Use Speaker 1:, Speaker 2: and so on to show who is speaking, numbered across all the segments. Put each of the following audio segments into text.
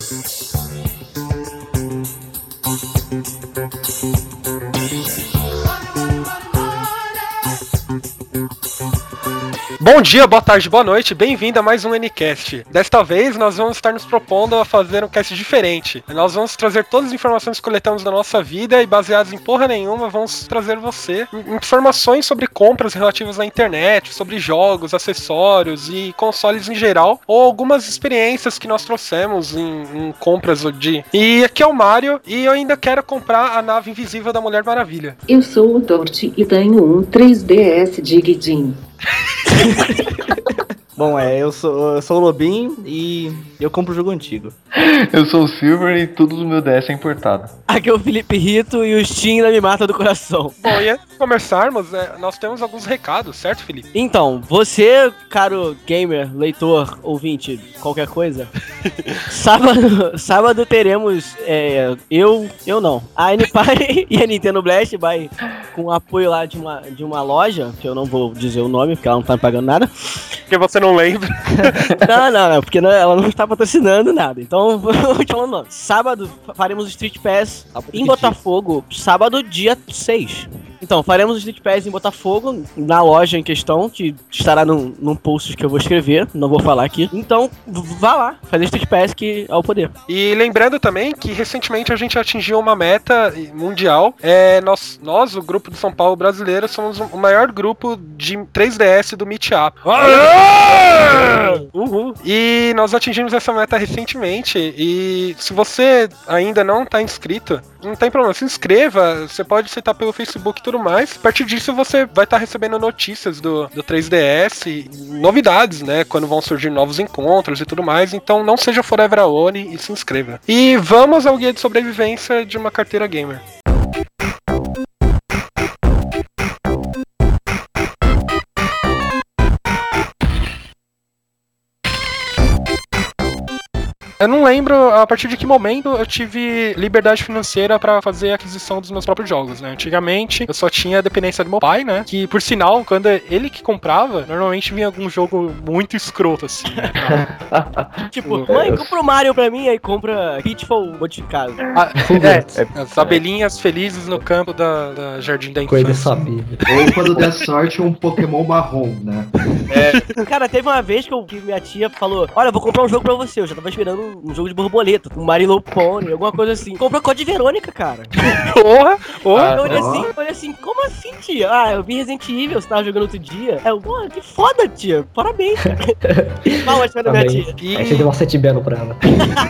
Speaker 1: Bom dia, boa tarde, boa noite, bem-vindo a mais um Ncast. Desta vez nós vamos estar nos propondo a fazer um cast diferente. Nós vamos trazer todas as informações que coletamos da nossa vida e baseadas em porra nenhuma, vamos trazer você informações sobre compras relativas à internet, sobre jogos, acessórios e consoles em geral, ou algumas experiências que nós trouxemos em compras de... E aqui é o Mário, e eu ainda quero comprar a nave invisível da Mulher Maravilha.
Speaker 2: Eu sou o Dorte e tenho um 3DS de Guidin.
Speaker 3: Bom, eu sou o Lobinho e eu compro jogo antigo.
Speaker 4: Eu sou o Silver e tudo do meu DS é importado.
Speaker 3: Aqui é o Felipe Rito e o Steam ainda me mata do coração.
Speaker 1: Bom, e antes de começarmos, nós temos alguns recados, certo, Felipe?
Speaker 3: Então, você, caro gamer, leitor, ouvinte, qualquer coisa, sábado teremos, eu não, a NPy e a Nintendo Blast com o apoio lá de uma loja, que eu não vou dizer o nome, porque ela não tá me pagando nada.
Speaker 1: Porque você não lembra.
Speaker 3: Não, porque ela não está patrocinando nada. Então, vou te falar o nome. Sábado faremos o Street Pass em Botafogo, sábado, dia 6. Então, faremos o Street Pass em Botafogo, na loja em questão, que estará num post que eu vou escrever, não vou falar aqui. Então, vá lá, fazer Street Pass que é o poder.
Speaker 1: E lembrando também que recentemente a gente atingiu uma meta mundial. Nós, o grupo do São Paulo brasileiro, somos o maior grupo de 3DS do Meetup. Uhul! E nós atingimos essa meta recentemente. E se você ainda não está inscrito, não tem problema, se inscreva. Você pode aceitar pelo Facebook e tudo mais. A partir disso você vai estar recebendo notícias do 3DS, novidades, né? Quando vão surgir novos encontros e tudo mais. Então não seja forever alone e se inscreva. E vamos ao guia de sobrevivência de uma carteira gamer. Eu não lembro a partir de que momento eu tive liberdade financeira pra fazer a aquisição dos meus próprios jogos, né? Antigamente, eu só tinha a dependência do meu pai, né? Que, por sinal, quando ele que comprava, normalmente vinha algum jogo muito escroto, assim, né?
Speaker 3: Tipo, mãe, compra o Mario pra mim, aí compra Pitfall modificado.
Speaker 1: As abelhinhas felizes no campo da Jardim da
Speaker 5: Coisa
Speaker 1: Infância.
Speaker 5: sabia.
Speaker 6: Ou quando der sorte, um Pokémon marrom, né?
Speaker 3: Cara, teve uma vez que minha tia falou: olha, eu vou comprar um jogo pra você. Eu já tava esperando um jogo de borboleta, um Marilo Pony, alguma coisa assim. Comprou Code Verônica, cara.
Speaker 1: Porra!
Speaker 3: Eu olhei assim, como assim, tia? Ah, eu vi Resident Evil, você tava jogando outro dia. Porra, que foda, tia. Parabéns, cara. Palmas pra minha tia.
Speaker 5: Aí você deu uma 7 belo pra ela.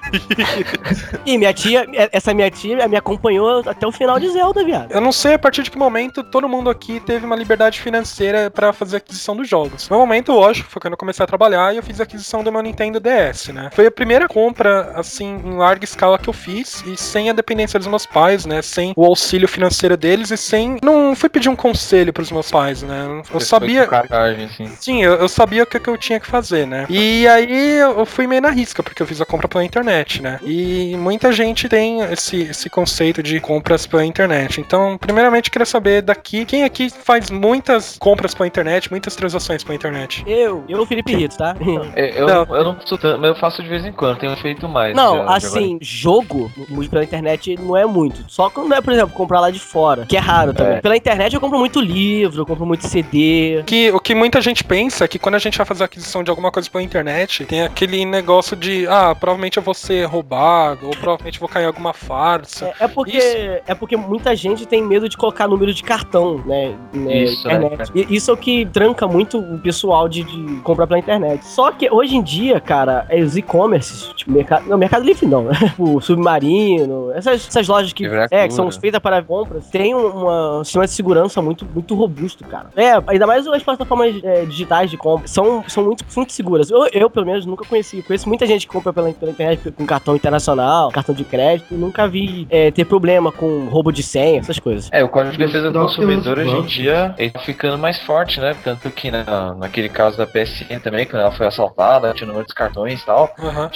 Speaker 3: E essa minha tia me acompanhou até o final de Zelda, viado.
Speaker 1: Eu não sei a partir de que momento todo mundo aqui teve uma liberdade financeira pra fazer a aquisição dos jogos. No momento, lógico, foi quando eu comecei a trabalhar e eu fiz a aquisição do meu Nintendo DS, né? Foi a primeira compra, assim, em larga escala que eu fiz e sem a dependência dos meus pais, né? Sem o auxílio financeiro deles e sem... Não fui pedir um conselho pros meus pais, né? Eu sabia... Sim, eu sabia o que eu tinha que fazer, né? E aí eu fui meio na risca, porque eu fiz a compra pela internet, né? E muita gente tem esse conceito de compras pela internet. Então, primeiramente, eu queria saber daqui, quem aqui faz muitas compras pela internet, muitas transações pela internet?
Speaker 3: Eu, Felipe Rito, tá?
Speaker 4: Eu não sou tanto, mas eu faço de vez em quando, tenho feito mais.
Speaker 3: Não, assim, jogo pela internet não é muito. Só quando é, por exemplo, comprar lá de fora, que é raro também. Pela internet eu compro muito livro, eu compro muito CD.
Speaker 1: O que muita gente pensa é que quando a gente vai fazer a aquisição de alguma coisa pela internet, tem aquele negócio de, provavelmente eu vou ser roubado, ou provavelmente eu vou cair em alguma farsa.
Speaker 3: É porque muita gente tem medo de colocar número de cartão, né?
Speaker 4: Isso,
Speaker 3: internet. E isso é o que tranca muito o pessoal de comprar pela internet. Só que hoje em dia, cara, os e-commerces, tipo, Mercado Livre não, né? O Submarino, essas lojas que são feitas para compras, tem um sistema de segurança muito, muito robusto, cara. Ainda mais as plataformas digitais de compra, são muito, muito seguras. Eu, pelo menos, nunca conheço muita gente que compra pela internet com cartão internacional, cartão de crédito, e nunca vi ter problema com roubo de senha, essas coisas.
Speaker 4: O Código de Defesa do Consumidor hoje em dia, ele tá ficando mais forte, né? Tanto que naquele caso da PSN também, quando ela foi assaltada, tinha o número dos cartões e tal, tinha todo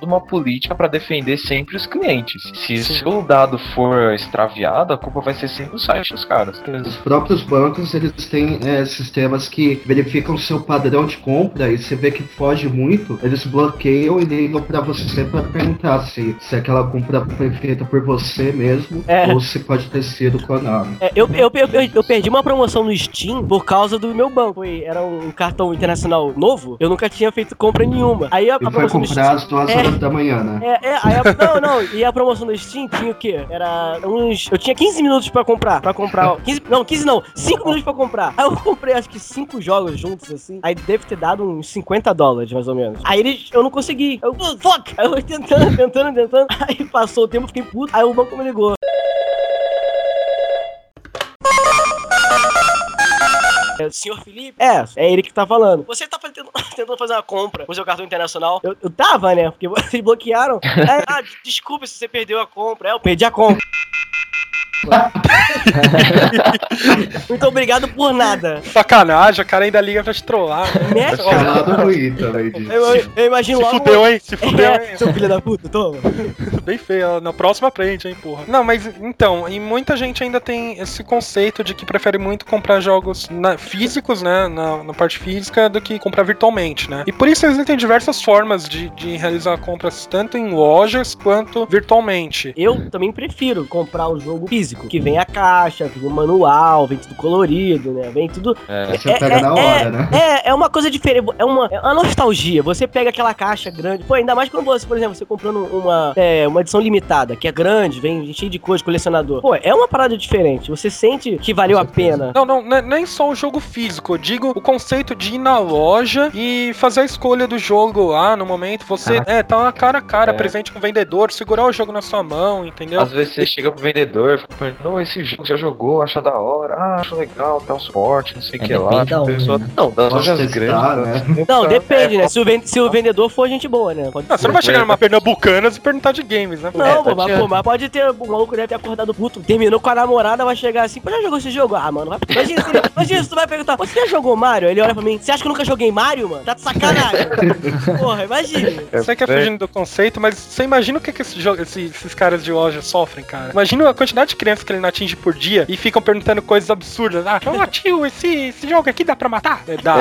Speaker 4: toda uma política pra defender sempre os clientes. Se o seu dado for extraviado, a culpa vai ser sempre o site dos caras.
Speaker 6: Os próprios bancos, eles têm sistemas que verificam o seu padrão de compra e se vê que foge muito, eles bloqueiam e ligam pra você pra perguntar se aquela compra foi feita por você mesmo ou se pode ter sido clonado.
Speaker 3: Eu perdi uma promoção no Steam por causa do meu banco. Era um cartão internacional novo, eu nunca tinha feito compra nenhuma. Aí a promoção
Speaker 6: foi comprar às 2 horas da manhã, né?
Speaker 3: E a promoção do Steam tinha o quê? Era eu tinha 15 minutos pra comprar. 5 minutos pra comprar. Aí eu comprei acho que 5 jogos juntos, assim. Aí deve ter dado uns $50, mais ou menos. Aí eu não consegui. Fuck! Aí eu tentando. Aí passou o tempo, fiquei puto. Aí o banco me ligou. Senhor Felipe? É ele que tá falando. Você tá tentando fazer uma compra com o seu cartão internacional? Eu tava, né? Porque vocês bloquearam. Desculpa se você perdeu a compra. Eu perdi a compra. Muito obrigado por nada.
Speaker 1: Sacanagem, o cara ainda liga pra te trollar.
Speaker 6: Né?
Speaker 3: Eu imagino logo.
Speaker 1: Se fudeu, hein?
Speaker 3: Seu filho da puta, toma.
Speaker 1: Bem feio, na próxima aprende, hein, porra. Não, mas então, e muita gente ainda tem esse conceito de que prefere muito comprar jogos físicos, né, na parte física, do que comprar virtualmente, né. E por isso existem diversas formas de realizar compras tanto em lojas quanto virtualmente.
Speaker 3: Eu também prefiro comprar o jogo físico, que vem a caixa, vem o manual, vem tudo colorido, né, vem tudo...
Speaker 6: Você pega na hora, né?
Speaker 3: É uma coisa diferente, é uma nostalgia. Você pega aquela caixa grande, pô, ainda mais quando você, por exemplo, você comprando uma edição limitada, que é grande, vem cheio de coisa, colecionador. Pô, é uma parada diferente, você sente que valeu a pena.
Speaker 1: Não, nem só o jogo físico, eu digo o conceito de ir na loja e fazer a escolha do jogo lá no momento, você tá lá cara a cara, presente com o vendedor, segurar o jogo na sua mão, entendeu?
Speaker 4: Às vezes você chega pro vendedor, fica perguntando, esse jogo já jogou, acha da hora, acho legal, tá um suporte, não sei o que lá. Não, das lojas grandes, né?
Speaker 3: Não, depende, né? Se o vendedor for gente boa, né?
Speaker 1: Você não vai chegar numa Pernambucanas e perguntar de games, né?
Speaker 3: Não, mas pode ter, o maluco deve ter acordado puto, terminou com a namorada, vai chegar assim, pô, já jogou esse jogo? Ah, mano, imagina se tu vai perguntar, você já jogou Mario? Ele olha pra mim, você acha que eu nunca joguei Mario, mano? Tá de sacanagem. Porra, imagina.
Speaker 1: Você quer fugindo do conceito, mas você imagina o que esses caras de loja sofrem, cara. Imagina a quantidade de crianças que ele não atinge por dia e ficam perguntando coisas absurdas. Tio, esse jogo aqui dá pra matar? Dá.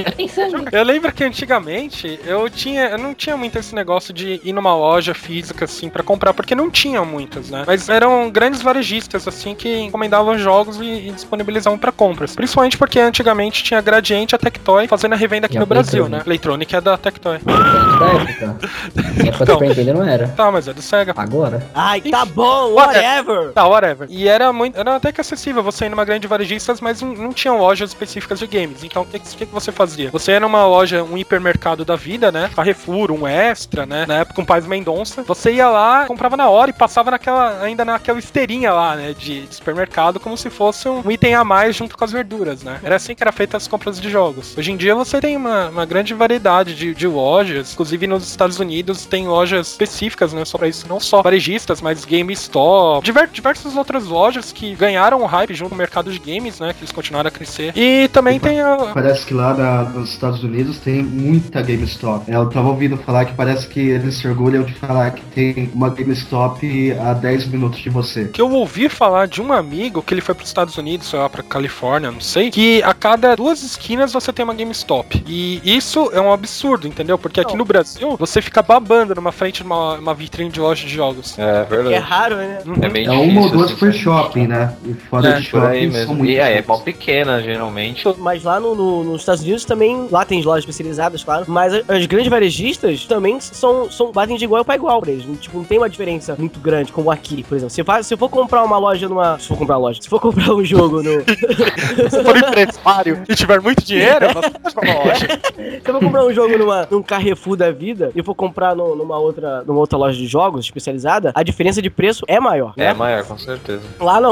Speaker 1: Eu lembro que antigamente eu não tinha muito esse negócio de ir numa loja física, assim, pra comprar, porque não tinha muitas, né? Mas eram grandes varejistas, assim, que encomendavam jogos e disponibilizavam pra compras. Principalmente porque antigamente tinha Gradiente e a Tectoy fazendo a revenda aqui no Brasil, né? Playtronic é da Tectoy.
Speaker 5: Da época. Em época do Super Nintendo não era.
Speaker 1: Tá, mas é do Sega.
Speaker 5: Agora?
Speaker 3: Ai, tá bom, whatever.
Speaker 1: Tá, whatever. E era até que acessível você ir numa grande varejista, mas não tinham lojas específicas de games. Então, o que você fazia? Você ia numa loja, um hipermercado da vida, né? Carrefour, um Extra, né? Na época, um Pais Mendonça. Você ia lá, comprava na hora e passava ainda naquela esteirinha lá, né? De supermercado, como se fosse um item a mais junto com as verduras, né? Era assim que era feita as compras de jogos. Hoje em dia, você tem uma grande variedade de lojas. Inclusive, nos Estados Unidos, tem lojas específicas, né? Só pra isso. Não só varejistas, mas GameStop. Diversas outras lojas que ganharam o hype junto com o mercado de games, né? Que eles continuaram a crescer. E também tem a...
Speaker 6: Parece que lá nos Estados Unidos tem muita GameStop. Eu tava ouvindo falar que parece que eles se orgulham de falar que tem uma GameStop a 10 minutos de você.
Speaker 1: Que eu ouvi falar de um amigo que ele foi pros Estados Unidos, sei lá, pra Califórnia, não sei, que a cada 2 esquinas você tem uma GameStop. E isso é um absurdo, entendeu? Porque aqui no Brasil, você fica babando numa frente de uma vitrine de loja de jogos.
Speaker 4: É verdade.
Speaker 3: É raro, né?
Speaker 4: É bem
Speaker 6: difícil, uma ou duas por shopping, né? E fora de shopping são muito
Speaker 4: é mal pequena, geralmente.
Speaker 3: Mas lá nos Estados Unidos também, lá tem lojas especializadas, claro, mas as grandes varejistas também batem de igual pra igual pra eles. Tipo, não tem uma diferença muito grande, como aqui, por exemplo. Se eu for comprar uma loja Se for comprar um jogo no...
Speaker 1: Se for empresário e tiver muito dinheiro, você pode comprar uma loja.
Speaker 3: Se eu for comprar um jogo num Carrefour da vida e for comprar numa outra loja de jogos especializada, a diferença de preço é maior.
Speaker 4: Né? É maior, com certeza.
Speaker 3: Lá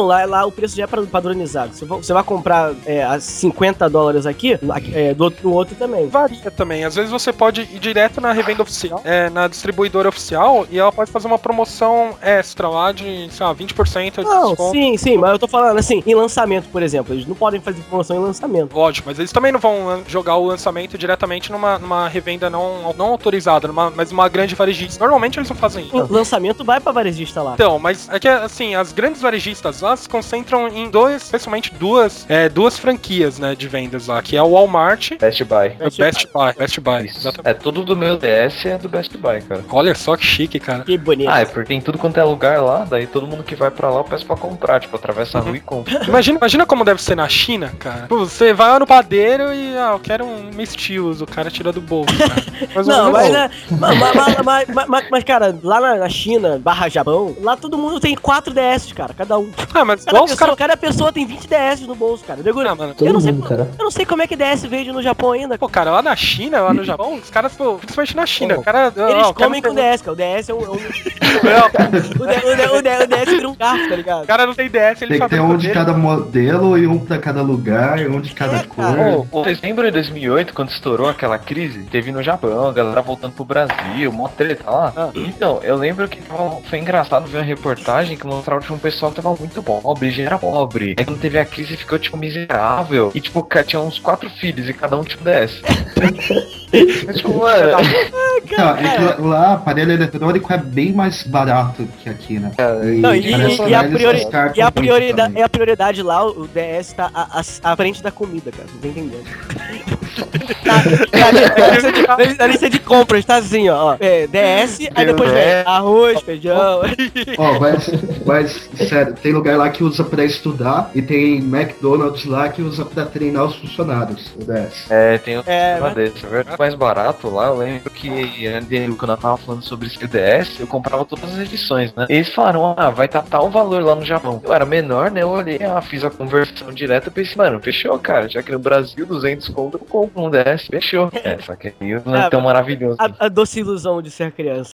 Speaker 3: lá o preço já é padronizado. Você vai comprar a $50 aqui, no outro também.
Speaker 1: Varia também. Às vezes você pode ir direto na revenda oficial, na distribuidora oficial, e ela pode fazer uma promoção extra lá de, sei lá, 20% de desconto.
Speaker 3: Sim, mas eu tô falando assim, em lançamento, por exemplo. Eles não podem fazer promoção em lançamento.
Speaker 1: Lógico, mas eles também não vão jogar o lançamento diretamente numa revenda não autorizada, mas uma grande varejista. Normalmente eles não fazem isso.
Speaker 3: O lançamento vai pra varejista lá.
Speaker 1: Então, mas é que, assim, as grandes varejistas lá se concentram em especialmente duas franquias, né, de vendas lá, que é o Walmart e
Speaker 4: Best Buy.
Speaker 1: Best Buy.
Speaker 4: Exatamente. Tudo do meu DS é do Best Buy, cara.
Speaker 1: Olha só que chique, cara.
Speaker 3: Que bonito.
Speaker 4: É porque tem tudo quanto é lugar lá, daí todo mundo que vai pra lá eu peço pra comprar, tipo, atravessa a rua e compra.
Speaker 1: Imagina como deve ser na China, cara. Pô, você vai lá no padeiro e, eu quero um Mistios, o cara tira do bolso, cara.
Speaker 3: Mas, cara, lá na China, Japão, lá todo mundo tem 4 DS, cara, cada um.
Speaker 1: Mas
Speaker 3: cada pessoa tem 20 DS no bolso, cara.
Speaker 1: Mano,
Speaker 3: eu não sei como é que DS veio no Japão ainda.
Speaker 1: Pô, cara, lá na China, lá no Japão, os caras, principalmente na China,
Speaker 3: eles comem com DS, cara. O DS é um... o DS vira um garfo, tá ligado?
Speaker 1: O cara não tem DS, ele
Speaker 6: tem que ter um de cada modelo e um pra cada lugar, e um de cada cor.
Speaker 4: Vocês lembram em 2008, quando estourou aquela crise? Teve no Japão, a galera voltando pro Brasil, mó treta lá. Então, eu lembro que foi engraçado ver uma reportagem que mostrava tipo, um pessoal que tava muito pobre, já era pobre. Aí quando teve a crise ficou tipo miserável. E tipo, tinha uns 4 filhos e cada um tipo DS. Tipo, mano.
Speaker 6: Lá, aparelho eletrônico é bem mais barato que aqui, né?
Speaker 3: E a prioridade lá, o DS tá à frente da comida, cara. Não tá entendendo. Na lista de compras, tá assim, ó. DS, aí depois vem arroz, feijão.
Speaker 6: Mas, sério, tem lugar lá que usa pra estudar e tem McDonald's lá que usa pra treinar os funcionários, o DS.
Speaker 4: Tem outro sistema desse, é verdade. Mais barato lá, eu lembro que quando eu tava falando sobre esse DS, eu comprava todas as edições, né? E eles falaram, vai estar tal valor lá no Japão. Eu era menor, né? Eu olhei, fiz a conversão direta e pensei, mano, fechou, cara. Já que no Brasil, 200 conto, eu compro um DS, fechou. Só que aí não é tão maravilhoso.
Speaker 3: A doce ilusão de ser criança.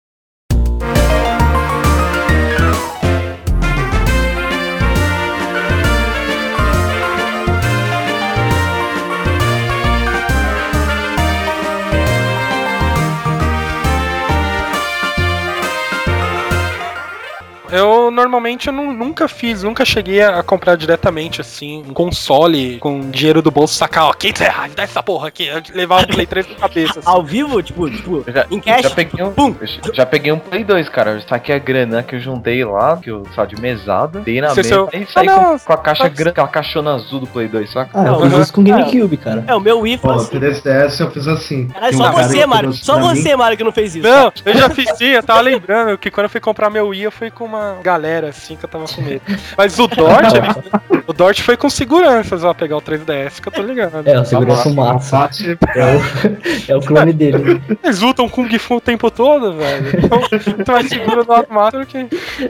Speaker 1: Eu normalmente nunca cheguei a comprar diretamente assim, um console com dinheiro do bolso, sacar, ó, R$500, dá essa porra aqui, levar o Play 3 na cabeça. Assim.
Speaker 3: Ao vivo, tipo, em cash?
Speaker 4: Já peguei um Play 2, cara. Eu saquei a grana que eu juntei lá, que eu de mesada, dei na mesa e saí com a caixa grande, aquela caixona azul do Play 2, saca?
Speaker 5: Eu fiz isso com GameCube, cara.
Speaker 3: O meu Wii foi assim.
Speaker 6: O 3DS eu fiz assim.
Speaker 3: Só você, Mário. Só você, Mário, que não fez isso.
Speaker 1: Não, eu já fiz sim, eu tava lembrando que quando eu fui comprar meu Wii, eu fui com uma galera assim que eu tava com medo. Mas o Dort foi com seguranças, ó, pegar o 3DS, que eu tô ligado.
Speaker 5: O segurança massa. É o clone dele.
Speaker 1: Eles lutam Kung Fu o tempo todo, velho. Então é seguro no armário que...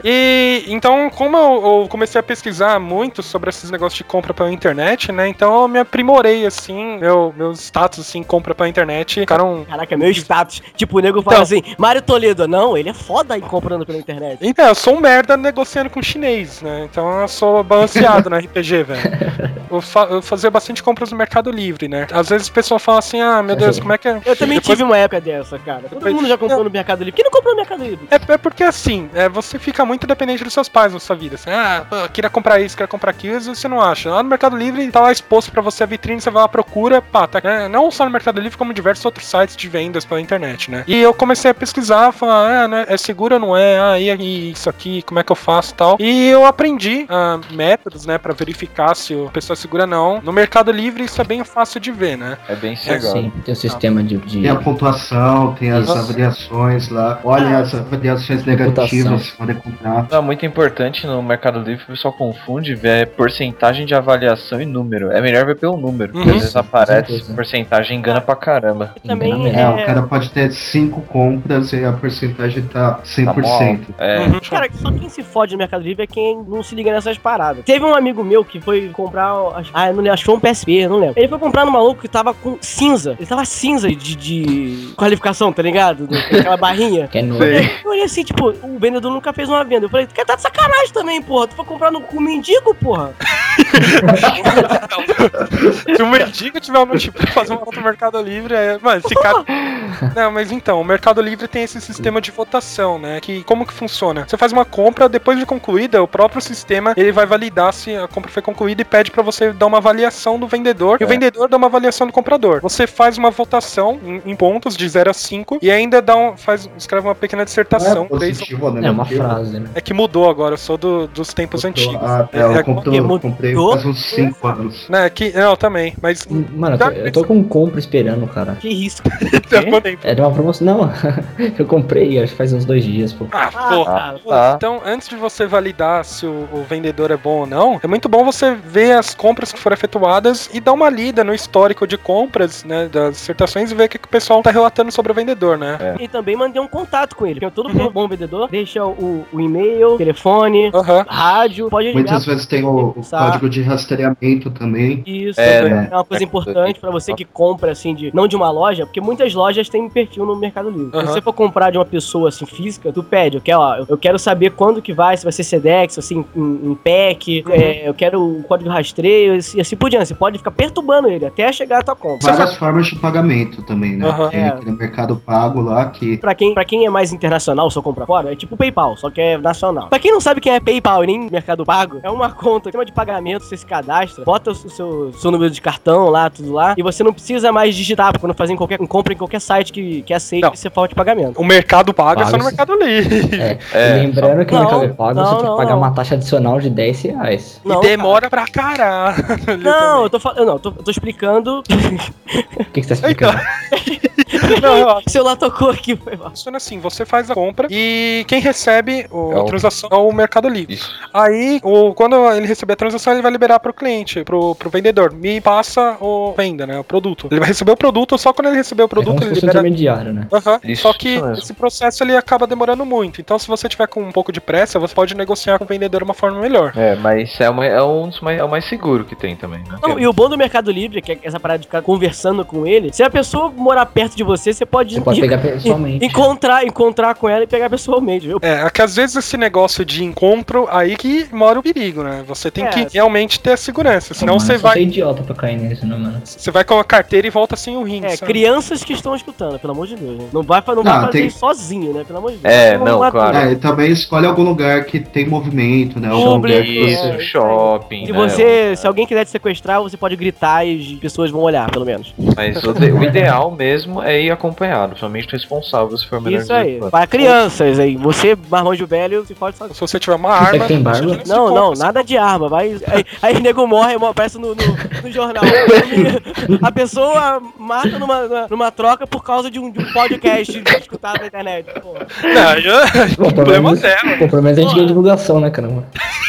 Speaker 1: E então, como eu comecei a pesquisar muito sobre esses negócios de compra pela internet, né? Então eu me aprimorei, assim, meus status, assim, compra pela internet ficaram...
Speaker 3: Caraca, meu status. Tipo, o nego fala assim, Mário Toledo, não, ele é foda aí comprando pela internet.
Speaker 1: Então, eu sou um merda negociando com chinês, né? Então eu sou balanceado no RPG, velho. Eu fazia bastante compras no Mercado Livre, né? Às vezes o pessoal fala assim, meu Deus, como é que é?
Speaker 3: Eu também tive uma época dessa, cara. Todo mundo já comprou no Mercado Livre. Quem não comprou no Mercado Livre?
Speaker 1: É porque assim, você fica muito dependente dos seus pais na sua vida. Assim, eu queria comprar isso, queria comprar aquilo, e você não acha. Lá no Mercado Livre tá lá exposto pra você a vitrine, você vai lá, procura, tá. Não só no Mercado Livre, como diversos outros sites de vendas pela internet, né? E eu comecei a pesquisar, falar, né, é seguro ou não é? E isso aqui, como é que eu faço e tal. E eu aprendi métodos, né, pra verificar se a pessoa é segura ou não. No Mercado Livre isso é bem fácil de ver, né?
Speaker 4: É bem chegado.
Speaker 5: Sim, tem o sistema de...
Speaker 6: Tem a pontuação, tem as avaliações lá. Olha as avaliações negativas, podem comprar.
Speaker 4: Muito importante no Mercado Livre, o pessoal confunde ver porcentagem de avaliação e número. É melhor ver pelo número, porque às vezes aparece porcentagem, engana pra caramba.
Speaker 3: Também
Speaker 6: o cara pode ter 5 compras e a porcentagem tá 100%.
Speaker 3: Cara, só quem se fode no Mercado Livre é quem não se liga nessas paradas. Teve um amigo meu que foi comprar, não lembro, achou um PSP, não lembro. Ele foi comprar no maluco que tava com cinza. Ele tava cinza de qualificação, tá ligado? Aquela barrinha.
Speaker 5: Que é novo.
Speaker 3: Eu olhei assim, tipo, o vendedor nunca fez uma venda. Eu falei, tu quer tá de sacanagem também, porra. Tu foi comprar com mendigo, porra.
Speaker 1: Se o mendigo tiver um notebook pra fazer uma conta no Mercado Livre, mano, esse cara... Não, mas então, o Mercado Livre tem esse sistema de votação, né? Que como que funciona? Você faz uma compra, depois de concluída, o próprio sistema, ele vai validar se a compra foi concluída e pede pra você dar uma avaliação do vendedor, e o vendedor dá uma avaliação do comprador. Você faz uma votação em pontos de 0 a 5 e ainda escreve uma pequena dissertação.
Speaker 5: É uma frase, né?
Speaker 1: É que mudou agora, eu sou dos tempos antigos.
Speaker 6: Eu comprei faz uns 5 anos.
Speaker 1: Né, não, também, mas...
Speaker 5: Mano, eu tô com compra esperando, cara.
Speaker 3: Que isso?
Speaker 5: É de uma promoção. Não, eu comprei, acho que faz uns 2 dias, pô.
Speaker 1: Porra. Então, antes de você validar se o vendedor é bom ou não, é muito bom você ver as compras que foram efetuadas e dar uma lida no histórico de compras, né, das dissertações e ver o que o pessoal tá relatando sobre o vendedor, né?
Speaker 3: E também manter um contato com ele, porque todo bom vendedor deixa o e-mail, telefone, rádio, pode ligar.
Speaker 6: Muitas vezes tem o código de rastreamento também.
Speaker 3: Isso, é uma coisa importante pra você que compra, assim, não de uma loja, porque muitas lojas têm perfil no Mercado Livre. Se você for comprar de uma pessoa, assim, física, tu pede, eu quero saber quando que vai, se vai ser Sedex, assim, em pack, eu quero o código de rastreio, e assim por diante. Você pode ficar perturbando ele até chegar a tua compra.
Speaker 6: Várias formas de pagamento também, né? Tem aquele Mercado Pago lá que...
Speaker 3: Pra quem é mais internacional, só compra fora, é tipo PayPal, só que é nacional. Pra quem não sabe quem é PayPal e nem Mercado Pago, é uma conta, sistema de pagamento, você se cadastra, bota o seu número de cartão lá, tudo lá, e você não precisa mais digitar quando fazer compra em qualquer site que aceite esse forma de pagamento.
Speaker 1: O Mercado Pago é só no Mercado Livre.
Speaker 5: Lembrando que no Mercado Pago você tem que pagar uma taxa adicional de R$10.
Speaker 1: E demora pra caralho.
Speaker 3: Não, eu tô explicando.
Speaker 5: O que você tá explicando?
Speaker 3: Não, o celular tocou aqui, foi mal.
Speaker 1: Funciona assim, você faz a compra e quem recebe a transação é o Mercado Livre. Isso. Aí, quando ele receber a transação, ele vai liberar pro cliente, pro vendedor. Me passa venda, né, o produto. Ele vai receber o produto, só quando ele receber o produto, ele libera...
Speaker 5: intermediário, né?
Speaker 1: Só que esse processo, ele acaba demorando muito. Então, se você tiver com um pouco de pressa, você pode negociar com o vendedor de uma forma melhor.
Speaker 4: Mas é o mais seguro que tem também, né?
Speaker 3: Não, e o bom do Mercado Livre, que é essa parada de ficar conversando com ele, se a pessoa morar perto de você pode
Speaker 5: pegar pessoalmente.
Speaker 3: Encontrar com ela e pegar pessoalmente, viu?
Speaker 1: É que às vezes esse negócio de encontro, aí que mora o perigo, né? Você tem que realmente ter a segurança, senão você vai...
Speaker 5: Você é idiota pra cair nisso, né, mano?
Speaker 1: Você vai com a carteira e volta sem o rim, sabe?
Speaker 3: Crianças que estão escutando, pelo amor de Deus, né? Não vai fazer isso sozinho, né? Pelo amor de Deus.
Speaker 4: Claro.
Speaker 6: E também escolhe algum lugar que tem movimento, né?
Speaker 4: Shopping,
Speaker 3: Se alguém quiser te sequestrar, você pode gritar e as pessoas vão olhar, pelo menos.
Speaker 4: Mas o ideal mesmo é ir acompanhado, somente responsável se for menor de 18 anos.
Speaker 3: Para crianças aí, você, marmanjo velho, se pode fazer.
Speaker 1: Se você tiver uma arma...
Speaker 5: Tem barba?
Speaker 3: Não, nada de arma, aí o nego morre, aparece no jornal. A pessoa mata numa troca por causa de um podcast escutado na internet, pô.
Speaker 1: Não, problema zero.
Speaker 5: Pelo menos a gente ganha divulgação, né, caramba?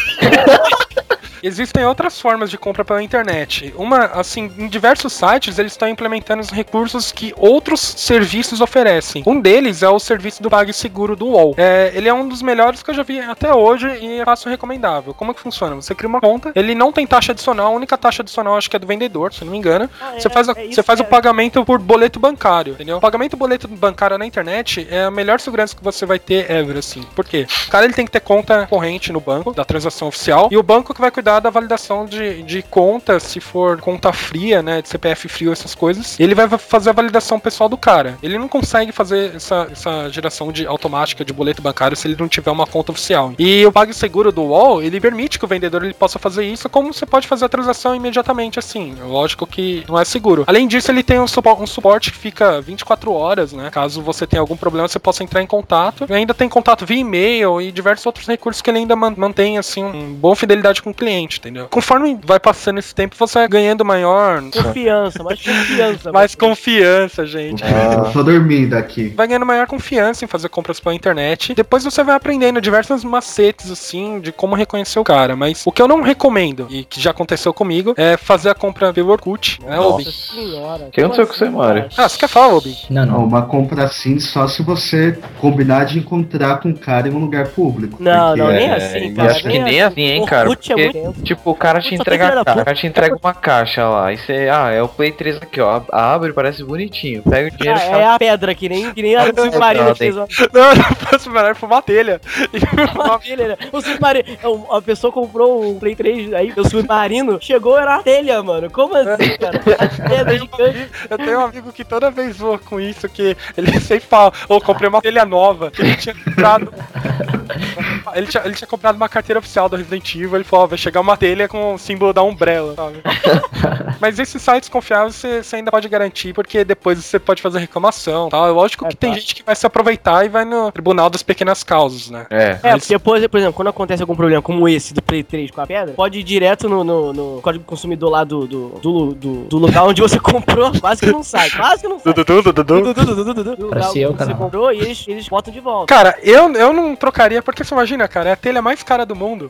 Speaker 1: Existem outras formas de compra pela internet. Em diversos sites, eles estão implementando os recursos que outros serviços oferecem. Um deles é o serviço do PagSeguro do UOL. Ele é um dos melhores que eu já vi até hoje e é fácil recomendável. Como que funciona? Você cria uma conta, ele não tem taxa adicional, a única taxa adicional acho que é do vendedor, se não me engano. Você faz o pagamento por boleto bancário, entendeu? O pagamento boleto bancário na internet é a melhor segurança que você vai ter ever, assim. Por quê? O cara, ele tem que ter conta corrente no banco, da transação oficial, e o banco que vai cuidar da validação de conta, se for conta fria, né, de CPF frio, essas coisas, ele vai fazer a validação pessoal do cara. Ele não consegue fazer essa geração automática de boleto bancário se ele não tiver uma conta oficial. E o PagSeguro do UOL, ele permite que o vendedor ele possa fazer isso, como você pode fazer a transação imediatamente, assim. Lógico que não é seguro. Além disso, ele tem um suporte que fica 24 horas, né, caso você tenha algum problema, você possa entrar em contato. E ainda tem contato via e-mail e diversos outros recursos que ele ainda mantém, assim, uma boa fidelidade com o cliente, entendeu? Conforme vai passando esse tempo, você vai ganhando maior... Mais confiança, gente.
Speaker 6: Eu tô dormindo aqui.
Speaker 1: Vai ganhando maior confiança em fazer compras pela internet. Depois você vai aprendendo diversos macetes, assim, de como reconhecer o cara. Mas o que eu não recomendo, e que já aconteceu comigo, é fazer a compra pelo Orkut. Né, Obi?
Speaker 3: Senhora.
Speaker 4: Que aconteceu com você, Mário?
Speaker 1: Você quer falar, Obi?
Speaker 5: Não.
Speaker 6: Uma compra assim só se você combinar de encontrar com um cara em um lugar público.
Speaker 3: Não, nem assim, cara.
Speaker 4: Acho que nem assim, hein, cara.
Speaker 3: Orkut é muito...
Speaker 4: Tipo, o cara te entrega uma caixa lá. E você, é o Play 3 aqui, ó. Abre, parece bonitinho. Pega o dinheiro e
Speaker 3: é a pedra, que nem a do Submarino que fez.
Speaker 1: Não, o Submarino foi uma telha.
Speaker 3: Uma telha, né? O Submarino, a pessoa comprou um Play 3 aí, o Submarino, chegou, era a telha, mano. Como assim, cara? A pedra gigante.
Speaker 1: Eu tenho um amigo que toda vez zoa com isso, que ele sempre fala, comprei uma telha nova, que ele tinha comprado. Ele tinha comprado uma carteira oficial do Resident Evil, ele falou, vai chegar uma telha com o símbolo da Umbrella, sabe? Mas esses sites confiáveis você ainda pode garantir, porque depois você pode fazer reclamação, tá? Lógico que tem gente que vai se aproveitar e vai no Tribunal das Pequenas Causas, né?
Speaker 3: Porque, por exemplo, quando acontece algum problema como esse do Play 3 com a pedra, pode ir direto no código consumidor lá do lugar onde você comprou, quase que não sai. Você comprou e eles botam de volta.
Speaker 1: Cara, eu não trocaria, porque você imagina, cara, é a telha mais cara do mundo.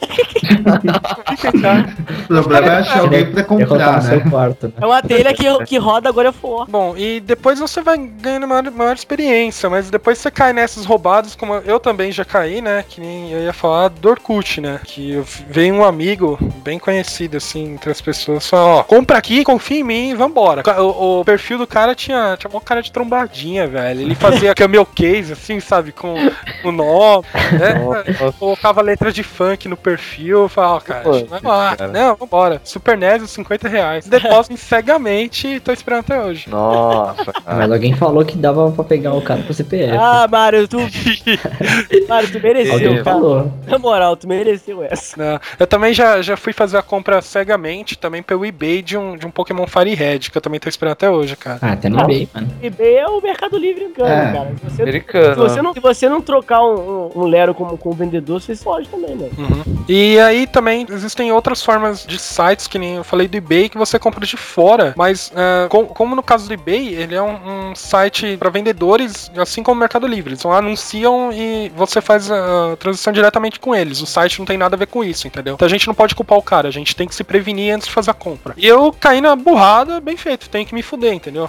Speaker 6: O problema é achar alguém pra comprar, né?
Speaker 5: Quarto, né?
Speaker 3: É uma telha que roda agora for.
Speaker 1: Bom, e depois você vai ganhando maior experiência, mas depois você cai nessas roubadas, como eu também já caí, né? Que nem eu ia falar do Orkut, né? Que veio um amigo bem conhecido, assim, entre as pessoas, falou, compra aqui, confia em mim, vambora. O perfil do cara tinha uma cara de trombadinha, velho. Ele fazia camel case, assim, sabe, com o nome, né? Colocava letras de funk no perfil, falava, cara, vai lá, não, vambora. Super NES, R$50. Deposito cegamente e tô esperando até hoje.
Speaker 4: Nossa, cara.
Speaker 5: Mas alguém falou que dava pra pegar o cara pro CPF.
Speaker 3: Mário, tu mereceu,
Speaker 5: alguém
Speaker 3: cara.
Speaker 5: Falou.
Speaker 3: Na moral, tu mereceu essa.
Speaker 1: Não, eu também já fui fazer a compra cegamente, também pelo eBay de um Pokémon Fire Red, que eu também tô esperando até hoje, cara.
Speaker 5: Até no eBay, mano.
Speaker 3: eBay é o Mercado Livre cara. Se você não trocar um Lero como com um vendedor, você pode também, mano.
Speaker 1: Uhum. E aí também existem outras formas de sites, que nem eu falei do eBay, que você compra de fora, mas como no caso do eBay, ele é um site para vendedores, assim como o Mercado Livre. Eles anunciam e você faz a transação diretamente com eles. O site não tem nada a ver com isso, entendeu? Então a gente não pode culpar o cara, a gente tem que se prevenir antes de fazer a compra. E eu caí na burrada, bem feito, tenho que me fuder, entendeu?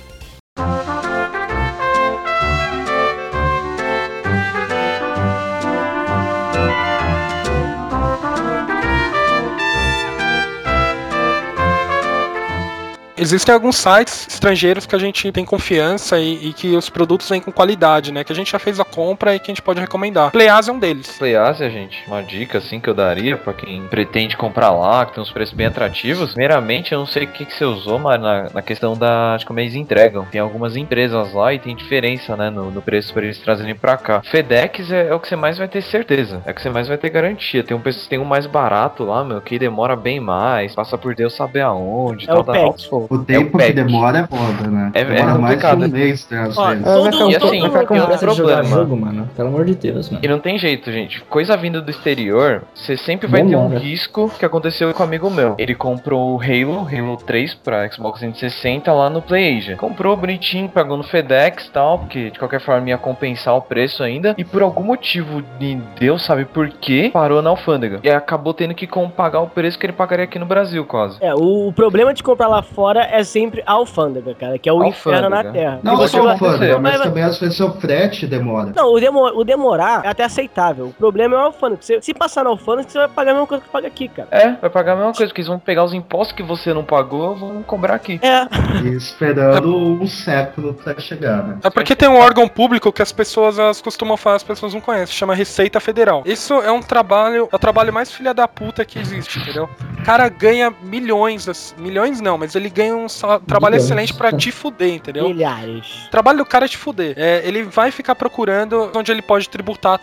Speaker 1: Existem alguns sites estrangeiros que a gente tem confiança e que os produtos vêm com qualidade, né? Que a gente já fez a compra e que a gente pode recomendar. Playaz é um deles.
Speaker 4: Playaz, gente, uma dica assim que eu daria pra quem pretende comprar lá, que tem uns preços bem atrativos. Primeiramente, eu não sei o que você usou, mas na questão de como eles entregam. Tem algumas empresas lá e tem diferença, né, no preço pra eles trazerem pra cá. FedEx é o que você mais vai ter certeza. É o que você mais vai ter garantia. Tem um mais barato lá, meu, que demora bem mais, passa por Deus saber aonde.
Speaker 3: É o
Speaker 6: O tempo que demora é foda, né?
Speaker 4: Demora
Speaker 6: mais de um mês, né, às vezes.
Speaker 4: E assim, tem um problema.
Speaker 5: Jogo, mano. Pelo amor de Deus, mano.
Speaker 4: E não tem jeito, gente. Coisa vinda do exterior, você sempre vai ter um risco que aconteceu com um amigo meu. Ele comprou o Halo 3 pra Xbox 360 lá no PlayAsia. Comprou bonitinho, pagou no FedEx e tal, porque de qualquer forma ia compensar o preço ainda. E por algum motivo, Deus sabe por quê, parou na alfândega. E acabou tendo que pagar o preço que ele pagaria aqui no Brasil, quase.
Speaker 3: O problema de comprar lá fora é sempre a alfândega, cara, que é o inferno na Terra.
Speaker 6: Não só a alfândega, mas também às vezes o frete demora.
Speaker 3: Não, o demorar é até aceitável. O problema é o alfândega. Se passar na alfândega, você vai pagar a mesma coisa que paga aqui, cara.
Speaker 4: Vai pagar a mesma coisa, porque eles vão pegar os impostos que você não pagou, vão cobrar aqui.
Speaker 6: E esperando um século pra chegar, né?
Speaker 1: É porque tem um órgão público que as pessoas costumam falar, as pessoas não conhecem, chama Receita Federal. Isso é o trabalho mais filha da puta que existe, entendeu? O cara ganha milhões não, mas ele ganha um trabalho excelente pra te fuder, entendeu?
Speaker 3: Milhares.
Speaker 1: O trabalho do cara é te fuder. Ele vai ficar procurando onde ele pode tributar.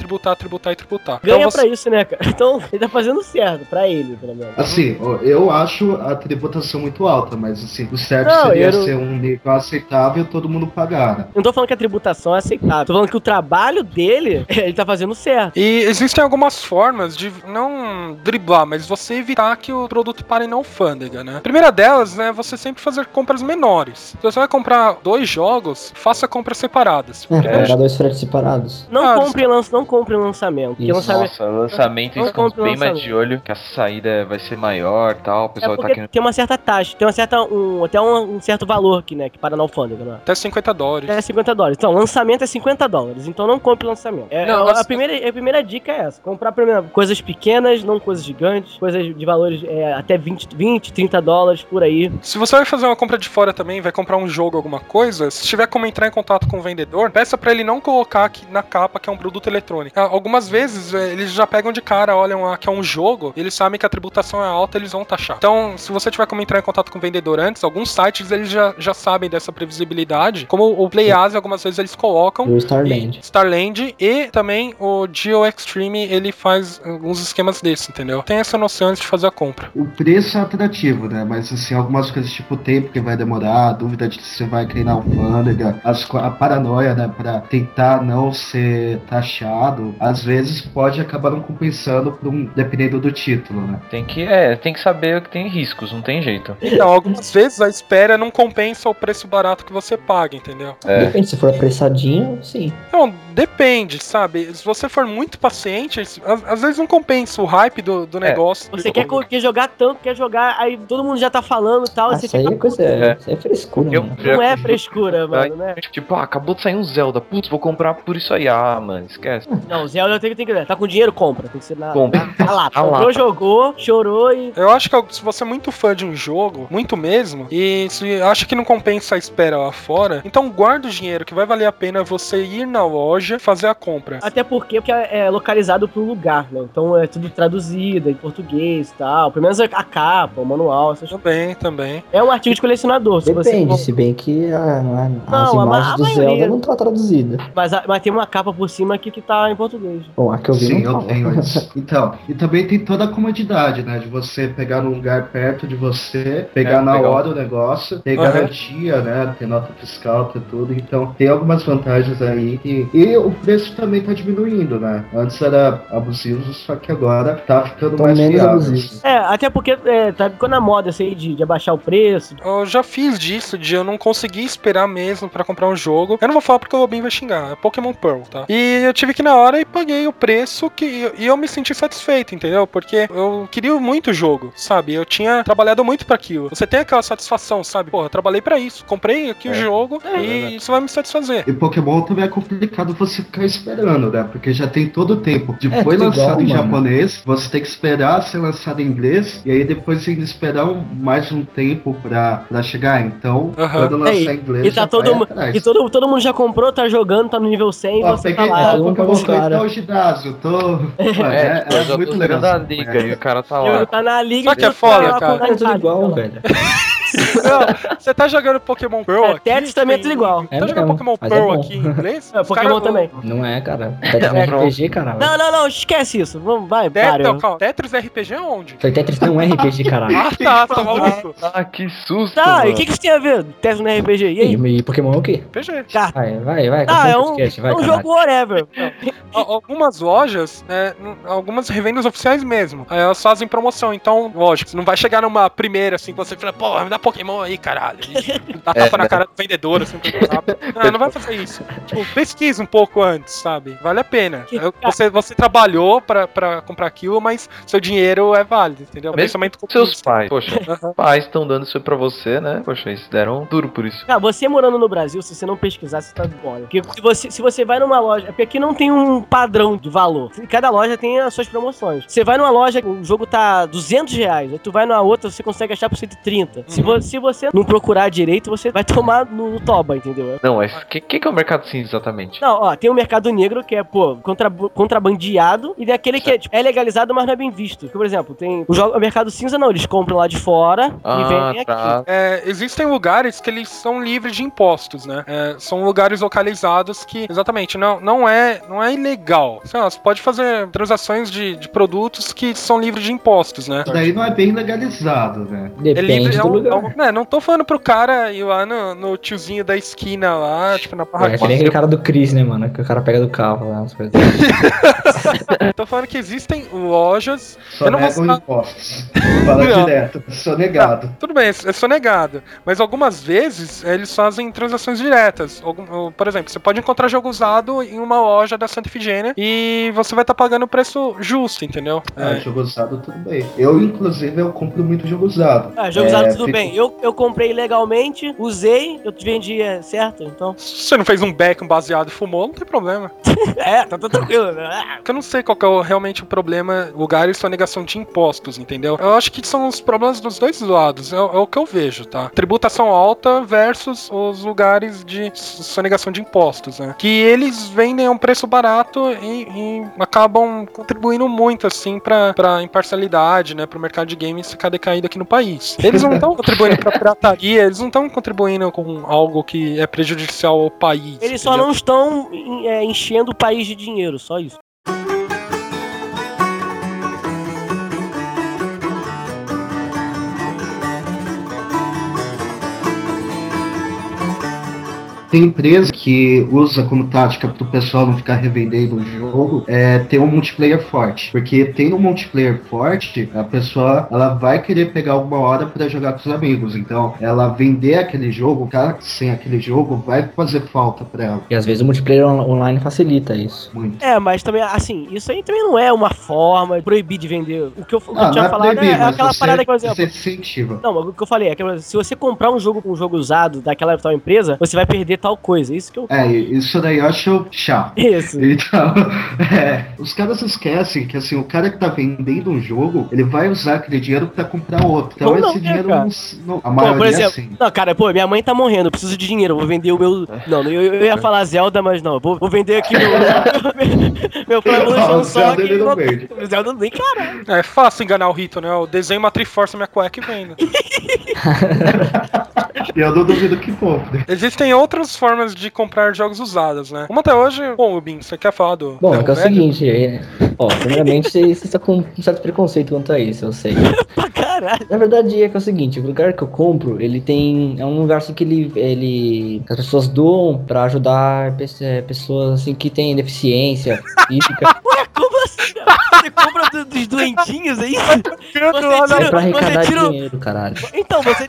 Speaker 3: Ganha
Speaker 1: então
Speaker 3: pra isso, né, cara? Então, ele tá fazendo certo, pra ele, pelo menos.
Speaker 6: Assim, eu acho a tributação muito alta, mas assim, o certo seria ser um nível aceitável todo mundo pagar, né?
Speaker 3: Não tô falando que a tributação é aceitável, tô falando que o trabalho dele, ele tá fazendo certo.
Speaker 1: E existem algumas formas de não driblar, mas você evitar que o produto pare na alfândega, né? A primeira delas, né, você sempre sempre fazer compras menores. Se você vai comprar 2 jogos, faça compras separadas.
Speaker 5: Pegar 2 fretes separados.
Speaker 3: Não compre lançamento.
Speaker 4: Nossa, lançamento
Speaker 3: não
Speaker 4: estão
Speaker 3: compre
Speaker 4: bem mais
Speaker 3: lançamento.
Speaker 4: de olho, que a saída vai ser maior e tal. O pessoal tá querendo.
Speaker 3: Tem uma certa taxa, tem até um certo valor aqui, né? Que para na alfândega, né?
Speaker 1: Até $50.
Speaker 3: É $50. Então, lançamento é $50. Então não compre lançamento. A primeira dica é essa. Comprar primeiro coisas pequenas, não coisas gigantes, coisas de valores até $20, $30 por aí.
Speaker 1: Se você vai fazer uma compra de fora também, vai comprar um jogo, alguma coisa, se tiver como entrar em contato com o vendedor, peça pra ele não colocar aqui na capa que é um produto eletrônico. Algumas vezes eles já pegam de cara, olham que é um jogo, eles sabem que a tributação é alta, eles vão taxar. Então, se você tiver como entrar em contato com o vendedor antes, alguns sites eles já sabem dessa previsibilidade, como o PlayAsia, algumas vezes eles colocam.
Speaker 5: E o Starland.
Speaker 1: E também o Geo Extreme, ele faz alguns esquemas desses, entendeu? Tem essa noção antes de fazer a compra.
Speaker 6: O preço é atrativo, né? Mas assim, algumas coisas tipo o tempo que vai demorar, a dúvida de se você vai cair na alfândega, a paranoia, né? Pra tentar não ser taxado, às vezes pode acabar não compensando dependendo do título, né?
Speaker 4: Tem que saber que tem riscos, não tem jeito.
Speaker 1: Então, algumas vezes a espera não compensa o preço barato que você paga, entendeu?
Speaker 5: Depende, se for apressadinho, sim.
Speaker 1: Não, depende, sabe? Se você for muito paciente, às vezes não compensa o hype do negócio.
Speaker 3: Você quer jogar tanto, quer jogar, aí todo mundo já tá falando e tal.
Speaker 5: Isso aí é frescura, mano.
Speaker 3: Não é frescura, mano, né?
Speaker 4: Tipo, acabou de sair um Zelda. Putz, vou comprar por isso aí. Mano, esquece.
Speaker 3: Não, Zelda tem que tá com dinheiro, compra. Tem que ser na lá.
Speaker 4: Comprou,
Speaker 3: jogou, chorou e...
Speaker 1: Eu acho que se você é muito fã de um jogo, muito mesmo, e se acha que não compensa a espera lá fora, então guarda o dinheiro, que vai valer a pena você ir na loja e fazer a compra.
Speaker 3: Até porque é localizado pro lugar, né? Então é tudo traduzido em português e tal. Pelo menos a capa, o manual, essas coisas.
Speaker 1: Também.
Speaker 3: É um artigo de colecionador.
Speaker 5: Depende, se bem que as imagens do Zelda não tá traduzida.
Speaker 3: Mas tem uma capa por cima que tá em português.
Speaker 5: Bom, a que eu vi
Speaker 6: Sim,
Speaker 5: não
Speaker 6: eu tenho isso. Então, e também tem toda a comodidade, né? De você pegar num lugar perto de você, pegar na hora o negócio, ter garantia, né? Ter nota fiscal, ter tudo. Então, tem algumas vantagens aí. E o preço também tá diminuindo, né? Antes era abusivo, só que agora tá ficando mais viável.
Speaker 3: Até porque tá ficando na moda essa aí de abaixar o preço.
Speaker 1: Eu já fiz disso, de eu não conseguir esperar mesmo pra comprar um jogo. Eu não vou falar porque o Robin vai xingar, é Pokémon Pearl, tá? E eu tive que ir na hora e paguei o preço e eu me senti satisfeito, entendeu? Porque eu queria muito o jogo, sabe? Eu tinha trabalhado muito pra aquilo. Você tem aquela satisfação, sabe? Pô, eu trabalhei pra isso, comprei aqui o jogo e isso vai me satisfazer.
Speaker 6: E Pokémon também é complicado você ficar esperando, né? Porque já tem todo o tempo. Foi lançado em japonês, você tem que esperar ser lançado em inglês, e aí depois tem que esperar mais um tempo pra chegar. Então, quando lançar em inglês,
Speaker 3: e tá todo mundo já comprou, tá jogando, tá no nível 100 e você tá lá.
Speaker 6: O ginásio,
Speaker 4: é muito legal. Da liga, e o cara tá lá.
Speaker 3: Tá na liga.
Speaker 1: Só que é foda, cara.
Speaker 5: É tudo igual, velho.
Speaker 1: Você tá jogando Pokémon Pearl aqui?
Speaker 3: Tetris também é tudo igual.
Speaker 1: Tá jogando Pokémon Pearl aqui em inglês?
Speaker 3: Pokémon também.
Speaker 5: Não é, cara. Tetris é RPG, caralho.
Speaker 3: Não, esquece isso. Vamos, vai,
Speaker 1: Tetris RPG onde?
Speaker 5: Tetris não é RPG, caralho.
Speaker 1: Tá maluco.
Speaker 4: Que susto.
Speaker 3: Tá, e o que isso tem a ver? Tetris não é RPG? E aí?
Speaker 5: E Pokémon é o quê?
Speaker 1: RPG.
Speaker 5: Vai.
Speaker 3: É um jogo whatever.
Speaker 1: Algumas lojas, algumas revendas oficiais mesmo, elas fazem promoção. Então, lógico, você não vai chegar numa primeira assim, que você fala, pô, me dá Pokémon aí, caralho. E dá tapa na cara do vendedor, assim, não vai fazer isso. Tipo, pesquisa um pouco antes, sabe? Vale a pena. Você trabalhou pra comprar aquilo, mas seu dinheiro é válido, entendeu?
Speaker 4: Principalmente com seus pais. Poxa, pais estão dando isso aí pra você, né? Poxa, eles deram duro por isso.
Speaker 3: Você morando no Brasil, se você não pesquisar, você tá de bola. Porque se você vai numa loja, porque aqui não tem um padrão de valor. Cada loja tem as suas promoções. Você vai numa loja, o jogo tá R$200, aí tu vai numa outra, você consegue achar por 130. Se você não procurar direito, você vai tomar no toba, entendeu?
Speaker 4: Não, mas o que é o mercado cinza exatamente?
Speaker 3: Não, tem o mercado negro, que é, contrabandeado, e tem aquele que é legalizado, mas não é bem visto. Por exemplo, tem o mercado cinza, não, eles compram lá de fora e vendem aqui.
Speaker 1: Existem lugares que eles são livres de impostos, né? São lugares localizados que, exatamente, não é ilegal. Sei lá, você pode fazer transações de produtos que são livres de impostos, né?
Speaker 6: Daí não é bem legalizado, né?
Speaker 5: Depende do lugar.
Speaker 1: Não tô falando pro cara ir lá no tiozinho da esquina lá, tipo, na
Speaker 5: É que nem aquele cara do Chris, né, mano? Que o cara pega do carro lá, as coisas.
Speaker 1: Tô falando que existem lojas...
Speaker 6: Só negam impostos. Fala direto, sonegado.
Speaker 1: Tudo bem, é sonegado. Mas algumas vezes eles fazem transações diretas. Por exemplo, você pode encontrar jogo usado em uma loja da Santa Efigênia e você vai estar pagando o preço justo, entendeu?
Speaker 6: Jogo usado, tudo bem. Eu, inclusive, eu compro muito jogo usado.
Speaker 3: Jogo usado, tudo bem. Eu comprei legalmente, usei, eu vendi, certo? Então...
Speaker 1: Se você não fez um beck, um baseado e fumou, não tem problema.
Speaker 3: Tá tudo tranquilo, né?
Speaker 1: Eu não sei qual que é realmente o problema, lugares sonegação de impostos, entendeu? Eu acho que são os problemas dos dois lados, é o que eu vejo, tá? Tributação alta versus os lugares de sonegação de impostos, né? Que eles vendem a um preço barato e acabam contribuindo muito, assim, pra imparcialidade, né? Pro mercado de games ficar decaído aqui no país. Eles não estão contribuindo pra pirataria, eles não estão contribuindo com algo que é prejudicial ao país.
Speaker 3: Eles só não estão enchendo o país de dinheiro, só isso.
Speaker 6: Tem empresa que usa como tática pro pessoal não ficar revendendo o jogo, ter um multiplayer forte. Porque tendo um multiplayer forte, a pessoa ela vai querer pegar alguma hora pra jogar com os amigos. Então, ela vender aquele jogo, o cara sem aquele jogo, vai fazer falta pra ela.
Speaker 5: E às vezes o multiplayer online facilita isso.
Speaker 6: Muito.
Speaker 3: Mas também, assim, isso aí também não é uma forma de proibir de vender. O que eu tinha falado
Speaker 6: proibir,
Speaker 3: é aquela parada que, por exemplo...
Speaker 6: Você incentiva.
Speaker 3: Não, mas o que eu falei é que se você comprar um jogo usado daquela tal empresa, você vai perder tal coisa. Isso que eu...
Speaker 6: Isso daí eu acho chato.
Speaker 3: Isso.
Speaker 6: Então, os caras esquecem que, assim, o cara que tá vendendo um jogo, ele vai usar aquele dinheiro pra comprar outro. Então, esse dinheiro não, a maioria
Speaker 3: por exemplo,
Speaker 6: assim.
Speaker 3: Não, cara, minha mãe tá morrendo, eu preciso de dinheiro, eu vou vender o meu... Não, eu ia falar Zelda, mas não, vou vender aqui meu PlayStation só que... O Zelda não vem, caralho.
Speaker 1: É fácil enganar o Rito, né? Eu desenho uma Triforce na minha cueca e vendo.
Speaker 6: E eu não duvido que compre.
Speaker 1: Existem outras formas de comprar jogos usados, né? Como até hoje... Bom, Ubin, você quer falar do...
Speaker 5: Bom, é que é o seguinte, primeiramente você está com um certo preconceito quanto a isso, eu sei.
Speaker 3: Pra caralho.
Speaker 5: Na verdade é que é o seguinte, o lugar que eu compro, é um lugar assim que que as pessoas doam pra ajudar pessoas assim que têm deficiência física.
Speaker 3: Ué, como assim? Você compra dos doentinhos, é isso?
Speaker 5: É pra arrecadar dinheiro, caralho.
Speaker 3: Então, você...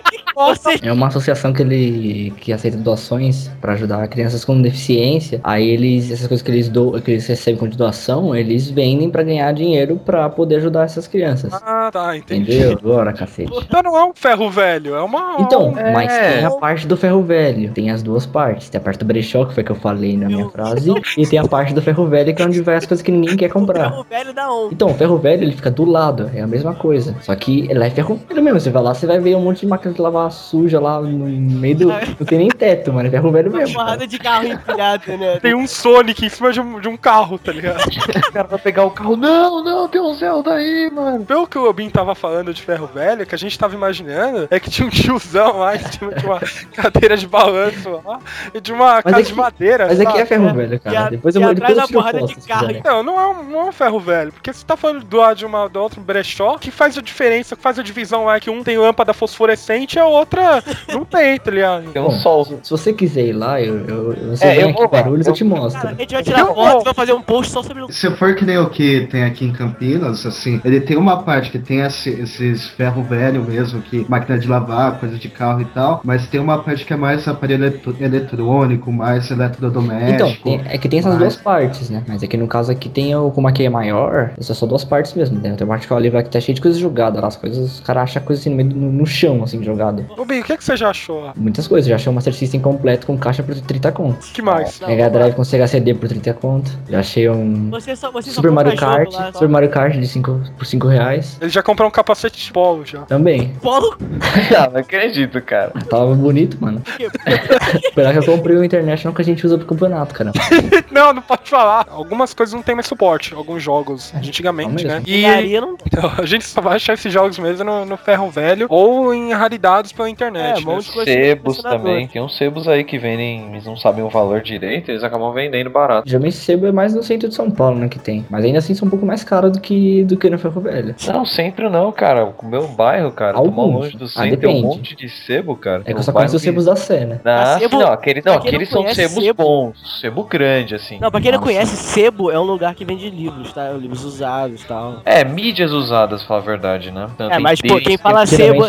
Speaker 5: É uma associação que aceita doações pra ajudar crianças com deficiência. Aí essas coisas que eles recebem com doação, eles vendem pra ganhar dinheiro pra poder ajudar essas crianças.
Speaker 1: Ah, tá, entendi.
Speaker 5: Entendeu? Agora, cacete.
Speaker 1: Então não é um ferro velho, é uma...
Speaker 5: Então, mas tem a parte do ferro velho. Tem as duas partes. Tem a parte do brechó, que foi que eu falei na minha frase. E tem a parte do ferro velho, que é onde vai as coisas que ninguém quer comprar.
Speaker 3: O ferro velho da onde?
Speaker 5: Então, o ferro velho, ele fica do lado. É a mesma coisa. Só que ele é ferro velho mesmo. Você vai lá, você vai ver um monte de máquina de lavar suja lá no meio do... Não tem nem teto, mano. É ferro velho mesmo.
Speaker 3: Uma porrada de carro empilhado, né?
Speaker 1: Tem um Sonic em cima de um carro, tá ligado?
Speaker 4: O cara vai pegar o carro. Não, tem um Zelda aí, mano.
Speaker 1: Pelo que o Obin tava falando de ferro velho, que a gente tava imaginando, é que tinha um tiozão lá em cima de uma cadeira de balanço lá, e de uma casa de madeira.
Speaker 5: Mas aqui é ferro velho, cara. Depois eu tiro foto,
Speaker 3: de carro.
Speaker 1: Não é um ferro velho, porque você tá falando do outro brechó, que faz a diferença, que faz a divisão lá, que um tem lâmpada fosforescente e a outra não tem, tá ligado?
Speaker 4: Tem um sol.
Speaker 5: Se você quiser ir lá, você vem aqui em Guarulhos, eu te mostro.
Speaker 3: Cara, a gente vai tirar foto e vai fazer um post só sobre o...
Speaker 6: Se for que nem o que tem aqui em Campinas, assim, ele tem uma parte que tem esses ferro velho mesmo, que máquina de lavar, coisa de carro e tal, mas tem uma parte que é mais aparelho eletrônico, mais eletrodoméstico.
Speaker 5: Então, é que tem essas duas partes, né? Mas aqui no caso aqui tem como aqui é maior, são só duas partes mesmo, né? Tem uma parte que eu ali vai que tá cheio de coisa jogada lá, as coisas, os caras acham coisa assim no chão, assim, jogado.
Speaker 1: Ô, Bim, o que você já achou lá?
Speaker 5: Muitas coisas, já achei um Master System completo com caixa por 30 conto.
Speaker 1: Que mais?
Speaker 5: Mega Drive com Sega CD por 30 conto. Já achei um Super Mario Kart, Super Mario Kart por 5 reais.
Speaker 1: Ele já comprou um capacete de polo já.
Speaker 5: Também.
Speaker 3: Polo?
Speaker 4: Não acredito, cara.
Speaker 5: Tava bonito, mano. Esperar que eu comprei o International que a gente usa pro campeonato, cara.
Speaker 1: Não pode falar. Algumas coisas não tem mais suporte, alguns jogos, antigamente, né? E então, a gente só vai achar esses jogos mesmo no ferro velho ou em raridades pela internet.
Speaker 3: Um monte de coisa
Speaker 4: Sebos também. Tem uns sebos aí que vendem, eles não sabem o valor direito, eles acabam vendendo barato.
Speaker 5: Geralmente sebo é mais no centro de São Paulo, né, que tem. Mas ainda assim são um pouco mais caros do que no Ferro Velho.
Speaker 4: Não, sempre não, cara. O meu bairro, cara, tô mal longe do centro, tem um monte de sebo, cara.
Speaker 5: É que eu só conheço os sebos da Sé, né?
Speaker 4: Aqueles são sebos bons. Sebo grande, assim.
Speaker 3: Não, pra quem não conhece, sebo é um lugar que vende livros, tá? Livros usados e tal.
Speaker 4: Mídias usadas, pra falar a verdade, né? Então,
Speaker 3: mas pô, quem fala sebo...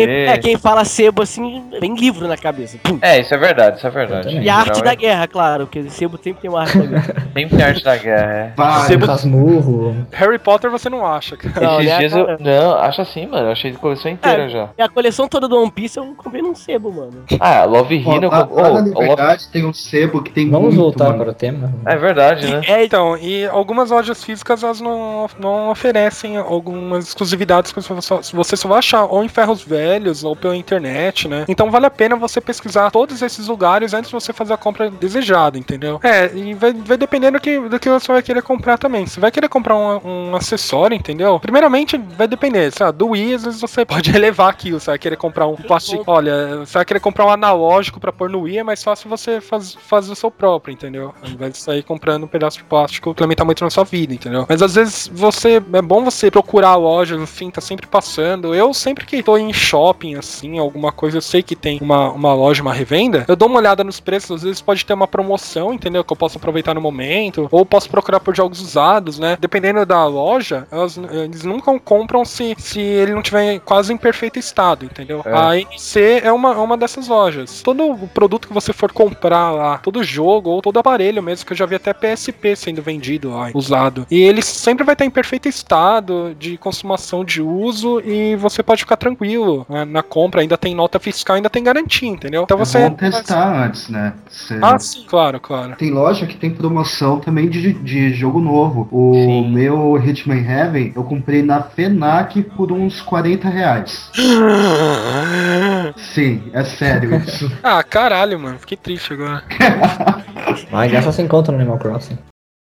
Speaker 5: É
Speaker 3: quem fala sebo, assim, vem livro na cabeça.
Speaker 4: Isso é verdade,
Speaker 3: E a arte da guerra, claro, porque sebo sempre tem uma arte da guerra.
Speaker 4: Sempre tem arte da guerra,
Speaker 1: Sebo...
Speaker 5: Casmurro.
Speaker 1: Harry Potter você não acha, cara.
Speaker 3: Não,
Speaker 4: Esses dias
Speaker 3: cara.
Speaker 4: Não, acho assim, mano. Eu achei a coleção inteira já.
Speaker 3: E a coleção toda do One Piece eu comprei num sebo, mano.
Speaker 4: Love Hino...
Speaker 6: Na verdade, tem um sebo que tem
Speaker 5: Vamos
Speaker 6: muito,
Speaker 5: voltar
Speaker 6: mano.
Speaker 5: para o tema.
Speaker 4: É verdade, né?
Speaker 1: Então, e algumas lojas físicas elas não oferecem algumas exclusividades que você só vai achar ou em ferros velhos ou pela internet, né? Então vale a pena você pesquisar todos esses lugares antes de você fazer a compra desejada, entendeu? E vai dependendo do que você vai querer comprar também. Você vai querer comprar um acessório, entendeu? Primeiramente, vai depender, sabe? Do Wii, às vezes você pode relevar aquilo. Você vai querer comprar um plástico. Olha, você vai querer comprar um analógico pra pôr no Wii, é mais fácil você fazer o seu próprio, entendeu? Ao invés de sair comprando um pedaço de plástico, implementar muito na sua vida, entendeu? Mas às vezes é bom você procurar a loja, enfim, tá sempre passando. Eu sempre que tô em shopping, assim, alguma coisa, eu sei que tem uma loja, uma revenda, eu dou uma olhada nos preços, às vezes pode ter uma promoção, entendeu? Que eu posso aproveitar no momento, ou posso procurar por jogos usados, né? Dependendo da loja, eles nunca compram se ele não tiver quase em perfeito estado, entendeu? A NC é uma dessas lojas. Todo produto que você for comprar lá, todo jogo, ou todo aparelho mesmo, que eu já vi até PSP sendo vendido lá, usado. E ele sempre vai estar em perfeito estado de consumação de uso e você pode ficar tranquilo, né? Na compra, ainda tem nota fiscal, ainda tem garantia, entendeu? Então você...
Speaker 6: Vamos testar antes, né?
Speaker 1: Sim, claro.
Speaker 6: Tem loja que tem promoção também de jogo novo. O meu Hitman Heaven, eu comprei na FENAC por uns R$40. Sim, é sério isso.
Speaker 1: Caralho, mano. Fiquei triste agora.
Speaker 5: Mas já só se encontra no Animal Crossing.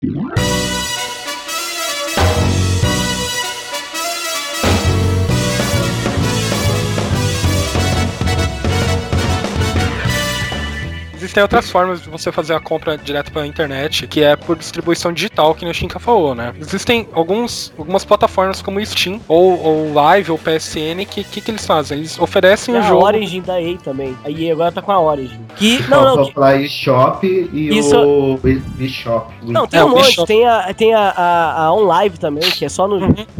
Speaker 1: Existem outras formas de você fazer a compra direto pela internet, que é por distribuição digital, que o Shinka falou, né? Existem algumas plataformas como Steam, ou Live, ou PSN, que eles fazem? Eles oferecem o jogo...
Speaker 3: a Origin da EA também. A EA agora tá com a Origin.
Speaker 6: O eShop e o eShop.
Speaker 3: Não, tem um monte. Tem a OnLive também, que é só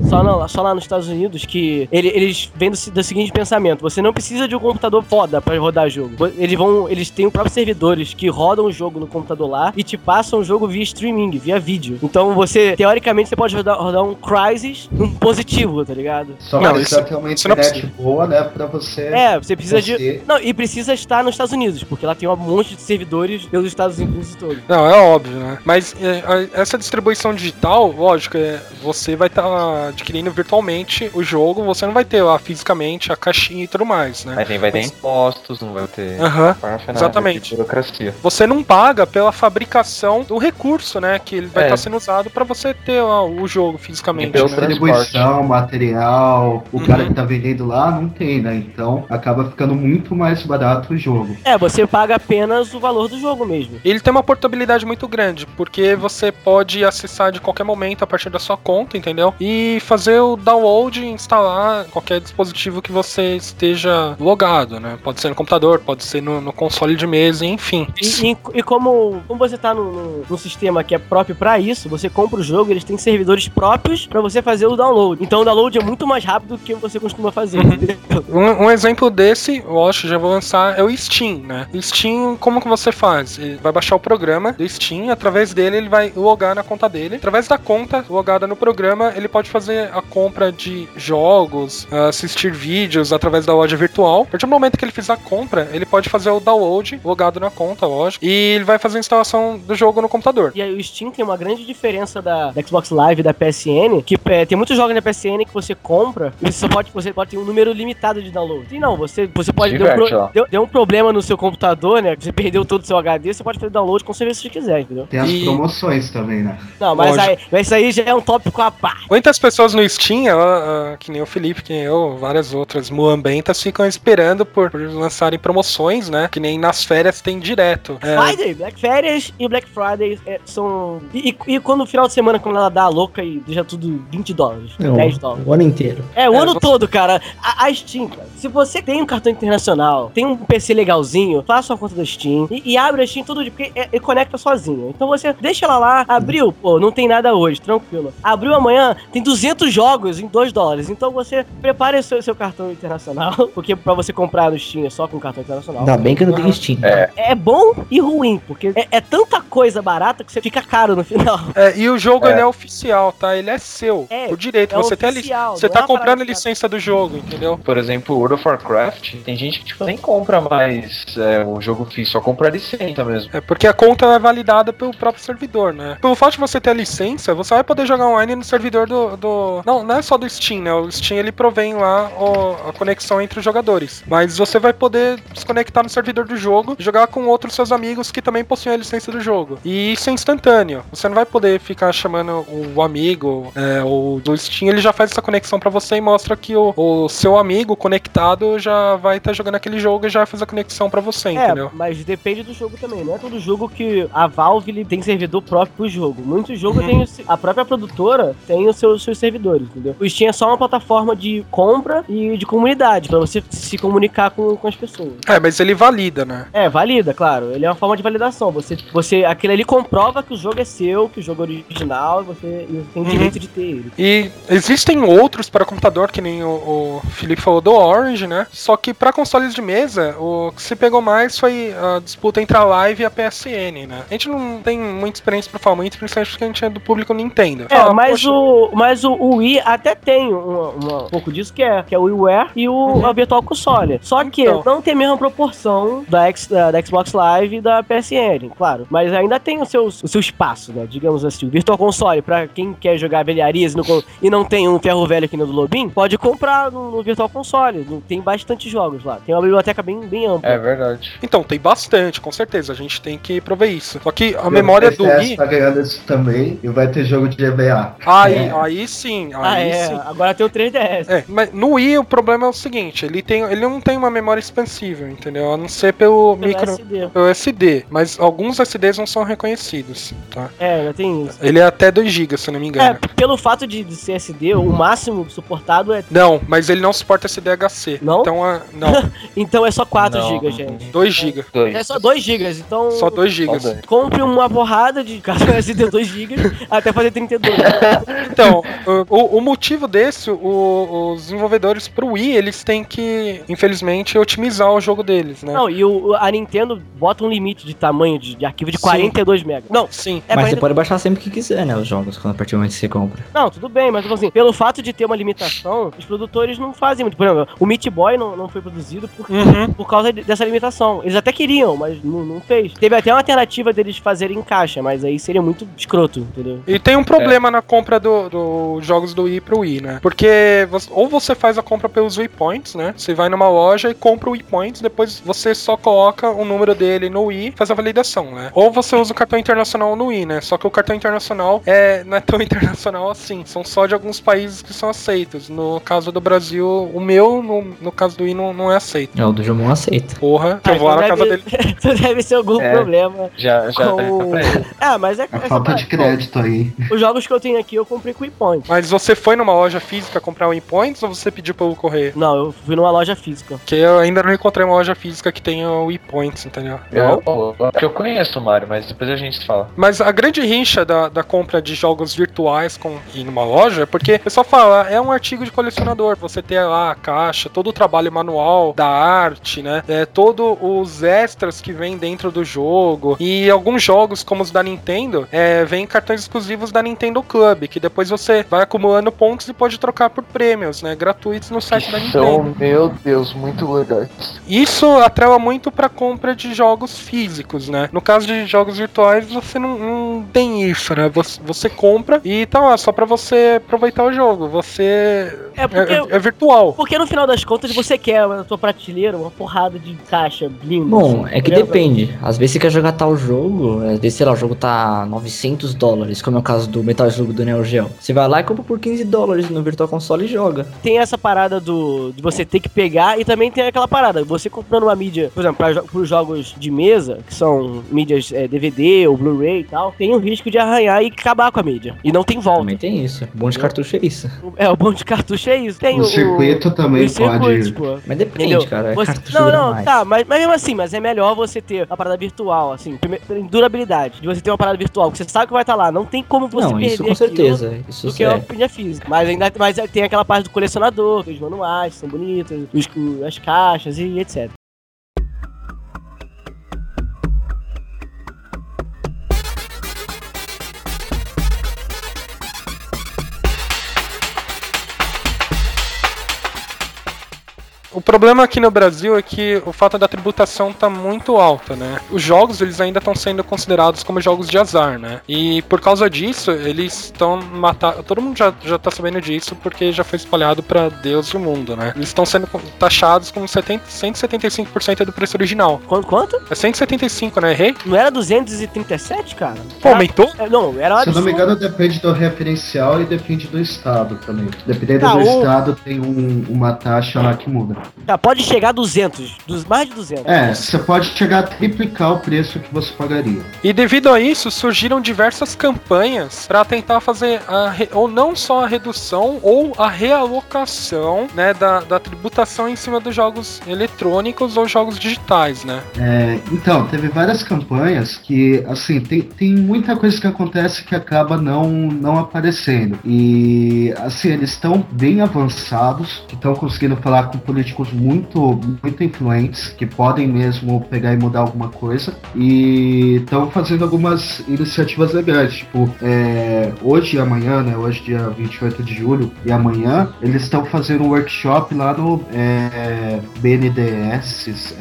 Speaker 3: lá nos Estados Unidos, que eles vêm do seguinte pensamento: você não precisa de um computador foda pra rodar jogo. Eles têm o próprio servidores que rodam o jogo no computador lá e te passam o jogo via streaming, via vídeo. Então teoricamente, você pode rodar um Crysis num positivo, tá ligado?
Speaker 6: Só que precisa ter uma internet boa, né, pra você...
Speaker 3: você precisa de... Não, e precisa estar nos Estados Unidos, porque lá tem um monte de servidores pelos Estados Unidos todos.
Speaker 1: Não, é óbvio, né? Mas essa distribuição digital, lógico, você vai estar adquirindo virtualmente o jogo, você não vai ter lá fisicamente a caixinha e tudo mais, né?
Speaker 4: Mas vai ter impostos, não vai ter...
Speaker 1: Exatamente.
Speaker 4: Burocracia.
Speaker 1: Você não paga pela fabricação do recurso, né? Que ele vai estar sendo usado pra você ter lá o jogo fisicamente.
Speaker 6: Pela distribuição, material, o cara que tá vendendo lá não tem, né? Então acaba ficando muito mais barato o jogo.
Speaker 3: Você paga apenas o valor do jogo mesmo.
Speaker 1: Ele tem uma portabilidade muito grande, porque você pode acessar de qualquer momento a partir da sua conta, entendeu? E fazer o download e instalar qualquer dispositivo que você esteja logado, né? Pode ser no computador, pode ser no console de mesa, enfim.
Speaker 3: E como você tá num sistema que é próprio pra isso, você compra o jogo, eles têm servidores próprios pra você fazer o download. Então o download é muito mais rápido do que você costuma fazer.
Speaker 1: Um exemplo desse, lógico, já vou lançar, é o Steam, né? O Steam, como que você faz? Ele vai baixar o programa do Steam, através dele ele vai logar na conta dele. Através da conta logada no programa, ele pode fazer a compra de jogos, assistir vídeos através da loja virtual. A partir do momento que ele fizer a compra, ele pode fazer o download logado na a conta, lógico, e ele vai fazer a instalação do jogo no computador.
Speaker 3: E aí o Steam tem uma grande diferença da Xbox Live e da PSN, que tem muitos jogos na PSN que você compra e você pode ter um número limitado de download. E não, você pode deu um problema no seu computador, né? Você perdeu todo o seu HD, você pode fazer download com você se quiser, entendeu?
Speaker 6: Tem as promoções também, né?
Speaker 3: Não, mas isso aí já é um tópico à parte.
Speaker 1: Muitas pessoas no Steam, que nem o Felipe, que nem eu, várias outras muambentas, ficam esperando por lançarem promoções, né? Que nem nas férias tem direto.
Speaker 3: Friday, Black Férias e Black Friday são... E quando no final de semana, quando ela dá a louca e deixa tudo $20,
Speaker 5: não,
Speaker 3: $10.
Speaker 5: O ano inteiro.
Speaker 3: O ano todo, cara. A Steam, cara. Se você tem um cartão internacional, tem um PC legalzinho, faça uma conta da Steam e abre a Steam todo dia, porque ele conecta sozinho. Então você deixa ela lá, abriu, não tem nada hoje, tranquilo. Abriu amanhã, tem 200 jogos em $2. Então você prepare o seu cartão internacional, porque pra você comprar no Steam é só com cartão internacional.
Speaker 5: Ainda bem que eu não tenho Steam.
Speaker 3: É bom e ruim, porque é tanta coisa barata que você fica caro no final.
Speaker 1: E o jogo ele é oficial, tá? Ele é seu, por direito. Você tá comprando a licença do jogo, entendeu?
Speaker 4: Por exemplo, World of Warcraft, tem gente que nem compra mais o jogo físico, só compra a licença mesmo.
Speaker 1: Porque a conta é validada pelo próprio servidor, né? Pelo fato de você ter a licença, você vai poder jogar online no servidor do... Não é só do Steam, né? O Steam, ele provém lá a conexão entre os jogadores. Mas você vai poder se conectar no servidor do jogo e jogar com outros seus amigos que também possuem a licença do jogo. E isso é instantâneo. Você não vai poder ficar chamando o amigo ou do Steam, ele já faz essa conexão pra você e mostra que o seu amigo conectado já vai estar jogando aquele jogo e já vai fazer a conexão pra você, entendeu?
Speaker 3: Mas depende do jogo também. Não é todo jogo que a Valve tem servidor próprio pro jogo. Muitos jogos tem a própria produtora tem os seus servidores, entendeu? O Steam é só uma plataforma de compra e de comunidade, pra você se comunicar com as pessoas.
Speaker 1: Mas ele valida, né?
Speaker 3: Valida, claro. Ele é uma forma de validação. Aquele ali comprova que o jogo é seu, que o jogo é original, e você tem direito de ter ele.
Speaker 1: E existem outros para computador, que nem o Felipe falou do Orange, né? Só que para consoles de mesa, o que se pegou mais foi a disputa entre a Live e a PSN, né? A gente não tem muita experiência para falar muito, principalmente porque a gente é do público Nintendo.
Speaker 3: Mas o Wii até tem um pouco disso, que é o WiiWare e a Virtual Console. Só que não tem a mesma proporção da Xbox Live e da PSN, claro. Mas ainda tem o seu espaço, né? Digamos assim. O Virtual Console, pra quem quer jogar velharias e não tem um ferro velho aqui no do Lobin, pode comprar no Virtual Console. Tem bastante jogos lá. Tem uma biblioteca bem ampla.
Speaker 4: É verdade.
Speaker 1: Então, tem bastante, com certeza. A gente tem que prover isso. Só que a memória do Wii...
Speaker 6: tá ganhando isso também e vai ter jogo de GBA.
Speaker 1: Aí sim. Sim.
Speaker 3: Agora tem o 3DS.
Speaker 1: Mas no Wii o problema é o seguinte, ele não tem uma memória expansível, entendeu? A não ser pelo SD. Mas alguns SDs não são reconhecidos, tá?
Speaker 3: Já tem isso.
Speaker 1: Ele é até 2 GB, se eu não me engano.
Speaker 3: Pelo fato de ser SD, o máximo suportado é...
Speaker 1: Não, mas ele não suporta SDHC.
Speaker 3: Não?
Speaker 1: Então, não.
Speaker 3: Então é só 4 GB, gente.
Speaker 1: 2 GB.
Speaker 3: É só 2 GB, então...
Speaker 1: Só 2 GB.
Speaker 3: Compre uma porrada de cartão SD 2 GB até fazer 32.
Speaker 1: Então, o motivo desse, os desenvolvedores pro Wii, eles têm que, infelizmente, otimizar o jogo deles, né?
Speaker 3: Não, e a Nintendo bota um limite de tamanho de arquivo de 42 MB. Não,
Speaker 1: sim.
Speaker 5: Mas você pode baixar sempre que quiser, né, os jogos, quando a partir do momento que você compra.
Speaker 3: Não, tudo bem, mas assim, pelo fato de ter uma limitação, os produtores não fazem muito. Por exemplo, o Meat Boy não foi produzido por causa dessa limitação. Eles até queriam, mas não fez. Teve até uma alternativa deles fazerem em caixa, mas aí seria muito escroto, entendeu?
Speaker 1: E tem um problema na compra dos jogos do Wii pro Wii, né? Porque ou você faz a compra pelos Wii Points, né? Você vai numa loja e compra o Wii Points, depois você só coloca o número dele no Wii e faz a validação, né? Ou você usa o cartão internacional no Wii, né? Só que o cartão internacional não é tão internacional assim. São só de alguns países que são aceitos. No caso do Brasil, o meu, no caso do Wii, não é aceito.
Speaker 5: O do Jomon aceita.
Speaker 1: Porra, eu vou lá na casa dele.
Speaker 3: Deve ser algum problema.
Speaker 4: Já
Speaker 3: mas é
Speaker 6: falta de crédito aí.
Speaker 3: Os jogos que eu tenho aqui, eu comprei com Wii Points.
Speaker 1: Mas você foi numa loja física comprar o Wii Points ou você pediu pelo correio?
Speaker 3: Não, eu fui numa loja física.
Speaker 1: Porque eu ainda não encontrei uma loja física que tenha o Wii Points, entendeu?
Speaker 4: Eu conheço o Mario, mas depois a gente fala.
Speaker 1: Mas a grande rincha da compra de jogos virtuais ir numa loja é porque o pessoal fala, é um artigo de colecionador. Você ter lá a caixa, todo o trabalho manual da arte, né? Todos os extras que vem dentro do jogo. E alguns jogos, como os da Nintendo, vem cartões exclusivos da Nintendo Club, que depois você vai acumulando pontos e pode trocar por prêmios, né? Gratuitos no site da Nintendo.
Speaker 4: Meu Deus, muito legal.
Speaker 1: Isso atrela muito pra compra de jogos físicos, né? No caso de jogos virtuais, você não tem isso, né? Você compra e tá lá, só pra você aproveitar o jogo. Você... É virtual.
Speaker 3: Porque no final das contas, você quer na tua prateleira uma porrada de caixa linda.
Speaker 5: Bom,
Speaker 3: assim,
Speaker 5: é que depende. Às vezes você quer jogar tal jogo, às vezes, sei lá, o jogo tá $900, como é o caso do Metal Slug do Neo Geo. Você vai lá e compra por $15 no Virtual Console e joga.
Speaker 3: Tem essa parada de você ter que pegar e também tem aquela parada, você comprando uma mídia, por exemplo, pros jogos de mesa, que são mídias DVD ou Blu-ray e tal, tem o risco de arranhar e acabar com a mídia. E não tem volta.
Speaker 5: Também tem isso. O bom de cartucho é isso.
Speaker 3: O bom de cartucho é isso. Tem
Speaker 6: o circuito também pode...
Speaker 3: Pô.
Speaker 5: Mas depende,
Speaker 3: Entendeu?
Speaker 5: cara.
Speaker 3: Não, tá, mas mesmo assim, mas é melhor você ter uma parada virtual, assim, em durabilidade, de você ter uma parada virtual, que você sabe que vai estar lá, não tem como você perder
Speaker 5: isso com certeza, isso
Speaker 3: do que uma mídia física. Mas tem aquela parte do colecionador, os manuais são bonitos, as caixas e etc.
Speaker 1: O problema aqui no Brasil é que o fato da tributação tá muito alta, né? Os jogos, eles ainda estão sendo considerados como jogos de azar, né? E por causa disso, eles estão matando... Todo mundo já tá sabendo disso porque já foi espalhado pra Deus e o mundo, né? Eles estão sendo taxados com 175% do preço original.
Speaker 3: Quanto?
Speaker 1: É 175, né? Errei?
Speaker 3: Não era 237, cara?
Speaker 1: Pô, aumentou?
Speaker 3: Não, era...
Speaker 6: Se eu não me engano, depende do referencial e depende do estado também. Dependendo do estado, tem uma taxa lá que muda.
Speaker 3: Tá, pode chegar a 200, mais de 200.
Speaker 6: Você pode chegar a triplicar o preço que você pagaria.
Speaker 1: E devido a isso, surgiram diversas campanhas para tentar fazer ou não só a redução ou a realocação, né, da tributação em cima dos jogos eletrônicos ou jogos digitais, né?
Speaker 6: Então, teve várias campanhas que, assim, tem muita coisa que acontece que acaba não aparecendo. E, assim, eles estão bem avançados, que estão conseguindo falar com políticos muito influentes, que podem mesmo pegar e mudar alguma coisa, e estão fazendo algumas iniciativas legais, tipo, hoje e amanhã, né, hoje dia 28 de julho e amanhã, eles estão fazendo um workshop lá no BNDES,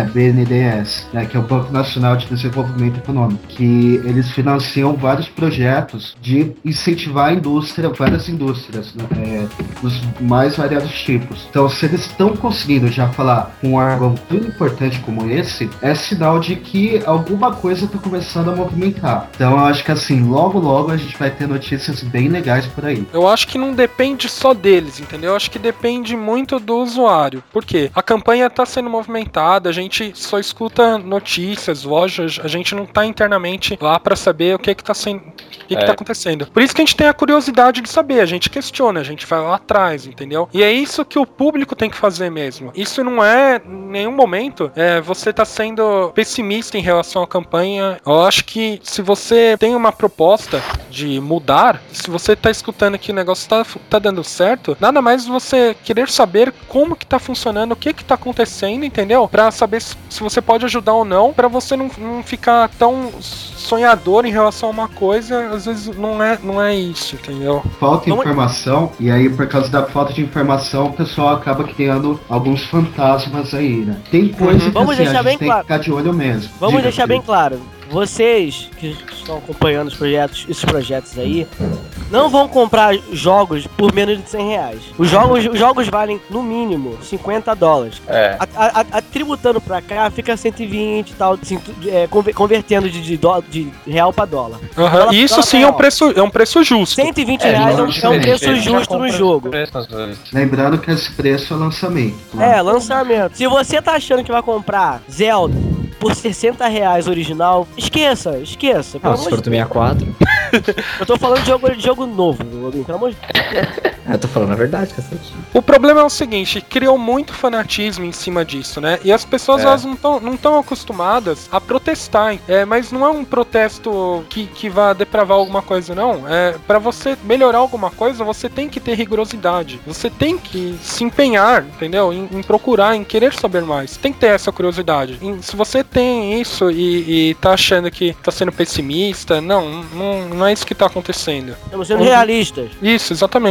Speaker 6: né, que é o Banco Nacional de Desenvolvimento Econômico, que eles financiam vários projetos de incentivar a indústria, várias indústrias, né, dos mais variados tipos. Então, se eles estão conseguindo já falar com um órgão tão importante como esse, é sinal de que alguma coisa está começando a movimentar. Então eu acho que assim, logo a gente vai ter notícias bem legais por aí.
Speaker 1: Eu acho que não depende só deles, entendeu? Eu acho que depende muito do usuário. Por quê? A campanha está sendo movimentada, a gente só escuta notícias, lojas, a gente não está internamente lá para saber o que está sendo, o que tá acontecendo. Por isso que a gente tem a curiosidade de saber, a gente questiona, a gente vai lá atrás, entendeu? E é isso que o público tem que fazer mesmo. Isso não é, em nenhum momento, você tá sendo pessimista em relação à campanha. Eu acho que se você tem uma proposta de mudar, se você tá escutando que o negócio tá dando certo, nada mais você querer saber como que tá funcionando, o que tá acontecendo, entendeu? Pra saber se você pode ajudar ou não, pra você não ficar tão sonhador em relação a uma coisa, às vezes não é isso, entendeu?
Speaker 6: Falta informação, e aí por causa da falta de informação, o pessoal acaba criando alguns fantasmas aí, né? Tem coisa que assim, a gente tem que ficar de olho mesmo.
Speaker 3: Vamos deixar bem claro. Vocês que estão acompanhando esses projetos aí, não vão comprar jogos por menos de R$100. Os jogos valem, no mínimo, $50. Tributando pra cá, fica 120 e tal, assim, convertendo de real pra dólar.
Speaker 1: Uhum. E isso sim é um preço justo.
Speaker 3: R$120 é um preço justo no jogo.
Speaker 6: Lembrando que esse preço é lançamento.
Speaker 3: Lançamento. Se você tá achando que vai comprar Zelda por R$60 original, esqueça.
Speaker 5: Se for do 64.
Speaker 3: Eu tô falando de jogo novo, pelo amor de Deus.
Speaker 5: Eu tô falando a verdade, cacete.
Speaker 1: O problema é o seguinte, criou muito fanatismo em cima disso, né? E as pessoas elas não estão acostumadas a protestar. Mas não é um protesto que vá depravar alguma coisa, não. Pra você melhorar alguma coisa, você tem que ter rigorosidade. Você tem que se empenhar, entendeu? Em procurar, em querer saber mais. Tem que ter essa curiosidade. Se você tem isso e tá achando que tá sendo pessimista, não é isso que tá acontecendo.
Speaker 3: Estamos sendo realistas.
Speaker 1: Isso, exatamente.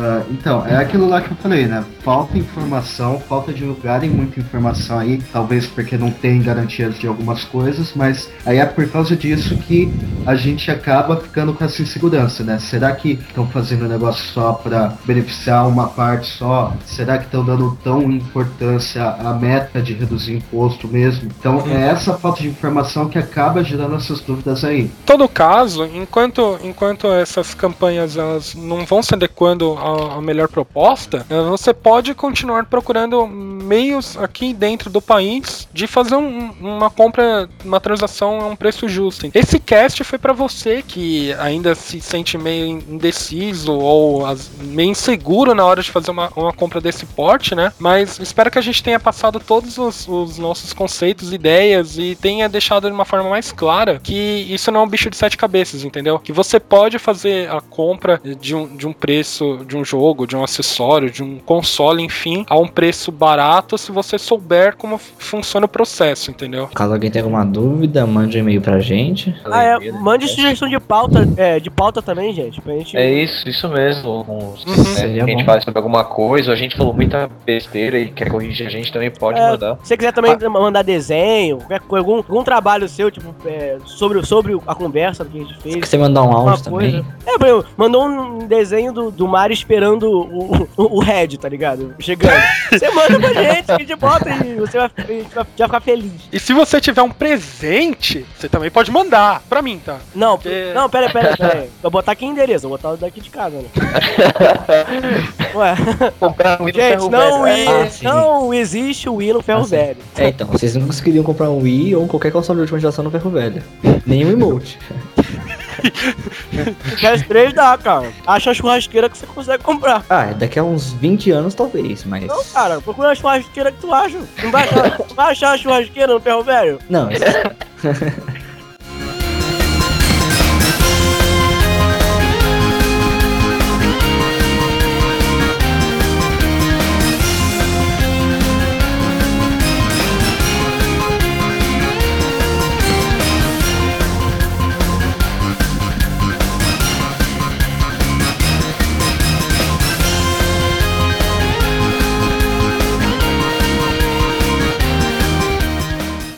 Speaker 6: Então, é aquilo lá que eu falei, né? Falta informação, falta divulgarem muita informação aí, talvez porque não tem garantias de algumas coisas, mas aí é por causa disso que a gente acaba ficando com essa insegurança, né? Será que estão fazendo o negócio só para beneficiar uma parte só? Será que estão dando tão importância à meta de reduzir imposto mesmo? Então, é essa falta de informação que acaba gerando essas dúvidas aí.
Speaker 1: Em todo caso, enquanto essas campanhas elas não vão se adequando à melhor proposta, você pode continuar procurando meios aqui dentro do país de fazer uma compra, uma transação a um preço justo. Esse cast foi para você que ainda se sente meio indeciso ou meio inseguro na hora de fazer uma compra desse porte, né? Mas espero que a gente tenha passado todos os nossos conceitos, ideias e tenha deixado de uma forma mais clara que isso não é um bicho de 7 cabeças, entendeu? Que você pode fazer a compra de um preço de um jogo, de um acessório, de um console, enfim, a um preço barato se você souber como funciona o processo, entendeu?
Speaker 5: Caso alguém tenha alguma dúvida, mande um e-mail pra gente.
Speaker 3: Mande sugestão de pauta também, gente. Pra gente...
Speaker 4: É isso mesmo. Se a gente
Speaker 5: bom.
Speaker 4: fala sobre alguma coisa, a gente falou muita besteira e quer corrigir a gente também pode mandar.
Speaker 3: Se você quiser também mandar desenho, algum trabalho seu, tipo, sobre a conversa que a gente fez.
Speaker 5: Se você mandar um áudio também.
Speaker 3: Por exemplo, mandou um desenho do Mario esperando o Red, tá ligado? Chegando. Você manda pra gente, a gente bota e você vai ficar feliz.
Speaker 1: E se você tiver um presente, você também pode mandar pra mim, tá?
Speaker 3: Não, pera aí. Vou botar aqui endereço, vou botar daqui de casa, né? Ué.
Speaker 4: Comprar um Wii no
Speaker 3: Gente,
Speaker 4: ferro velho.
Speaker 3: não existe o Wii no ferro velho.
Speaker 5: Então, vocês não conseguiriam comprar um Wii ou qualquer console de última geração no ferro velho. Nem um emote.
Speaker 3: PS3 dá, cara. Acha a churrasqueira que você consegue comprar.
Speaker 5: Daqui a uns 20 anos talvez, mas...
Speaker 3: Não, cara, procura a churrasqueira que tu acha. Não vai achar a churrasqueira no ferro velho?
Speaker 5: Não, isso...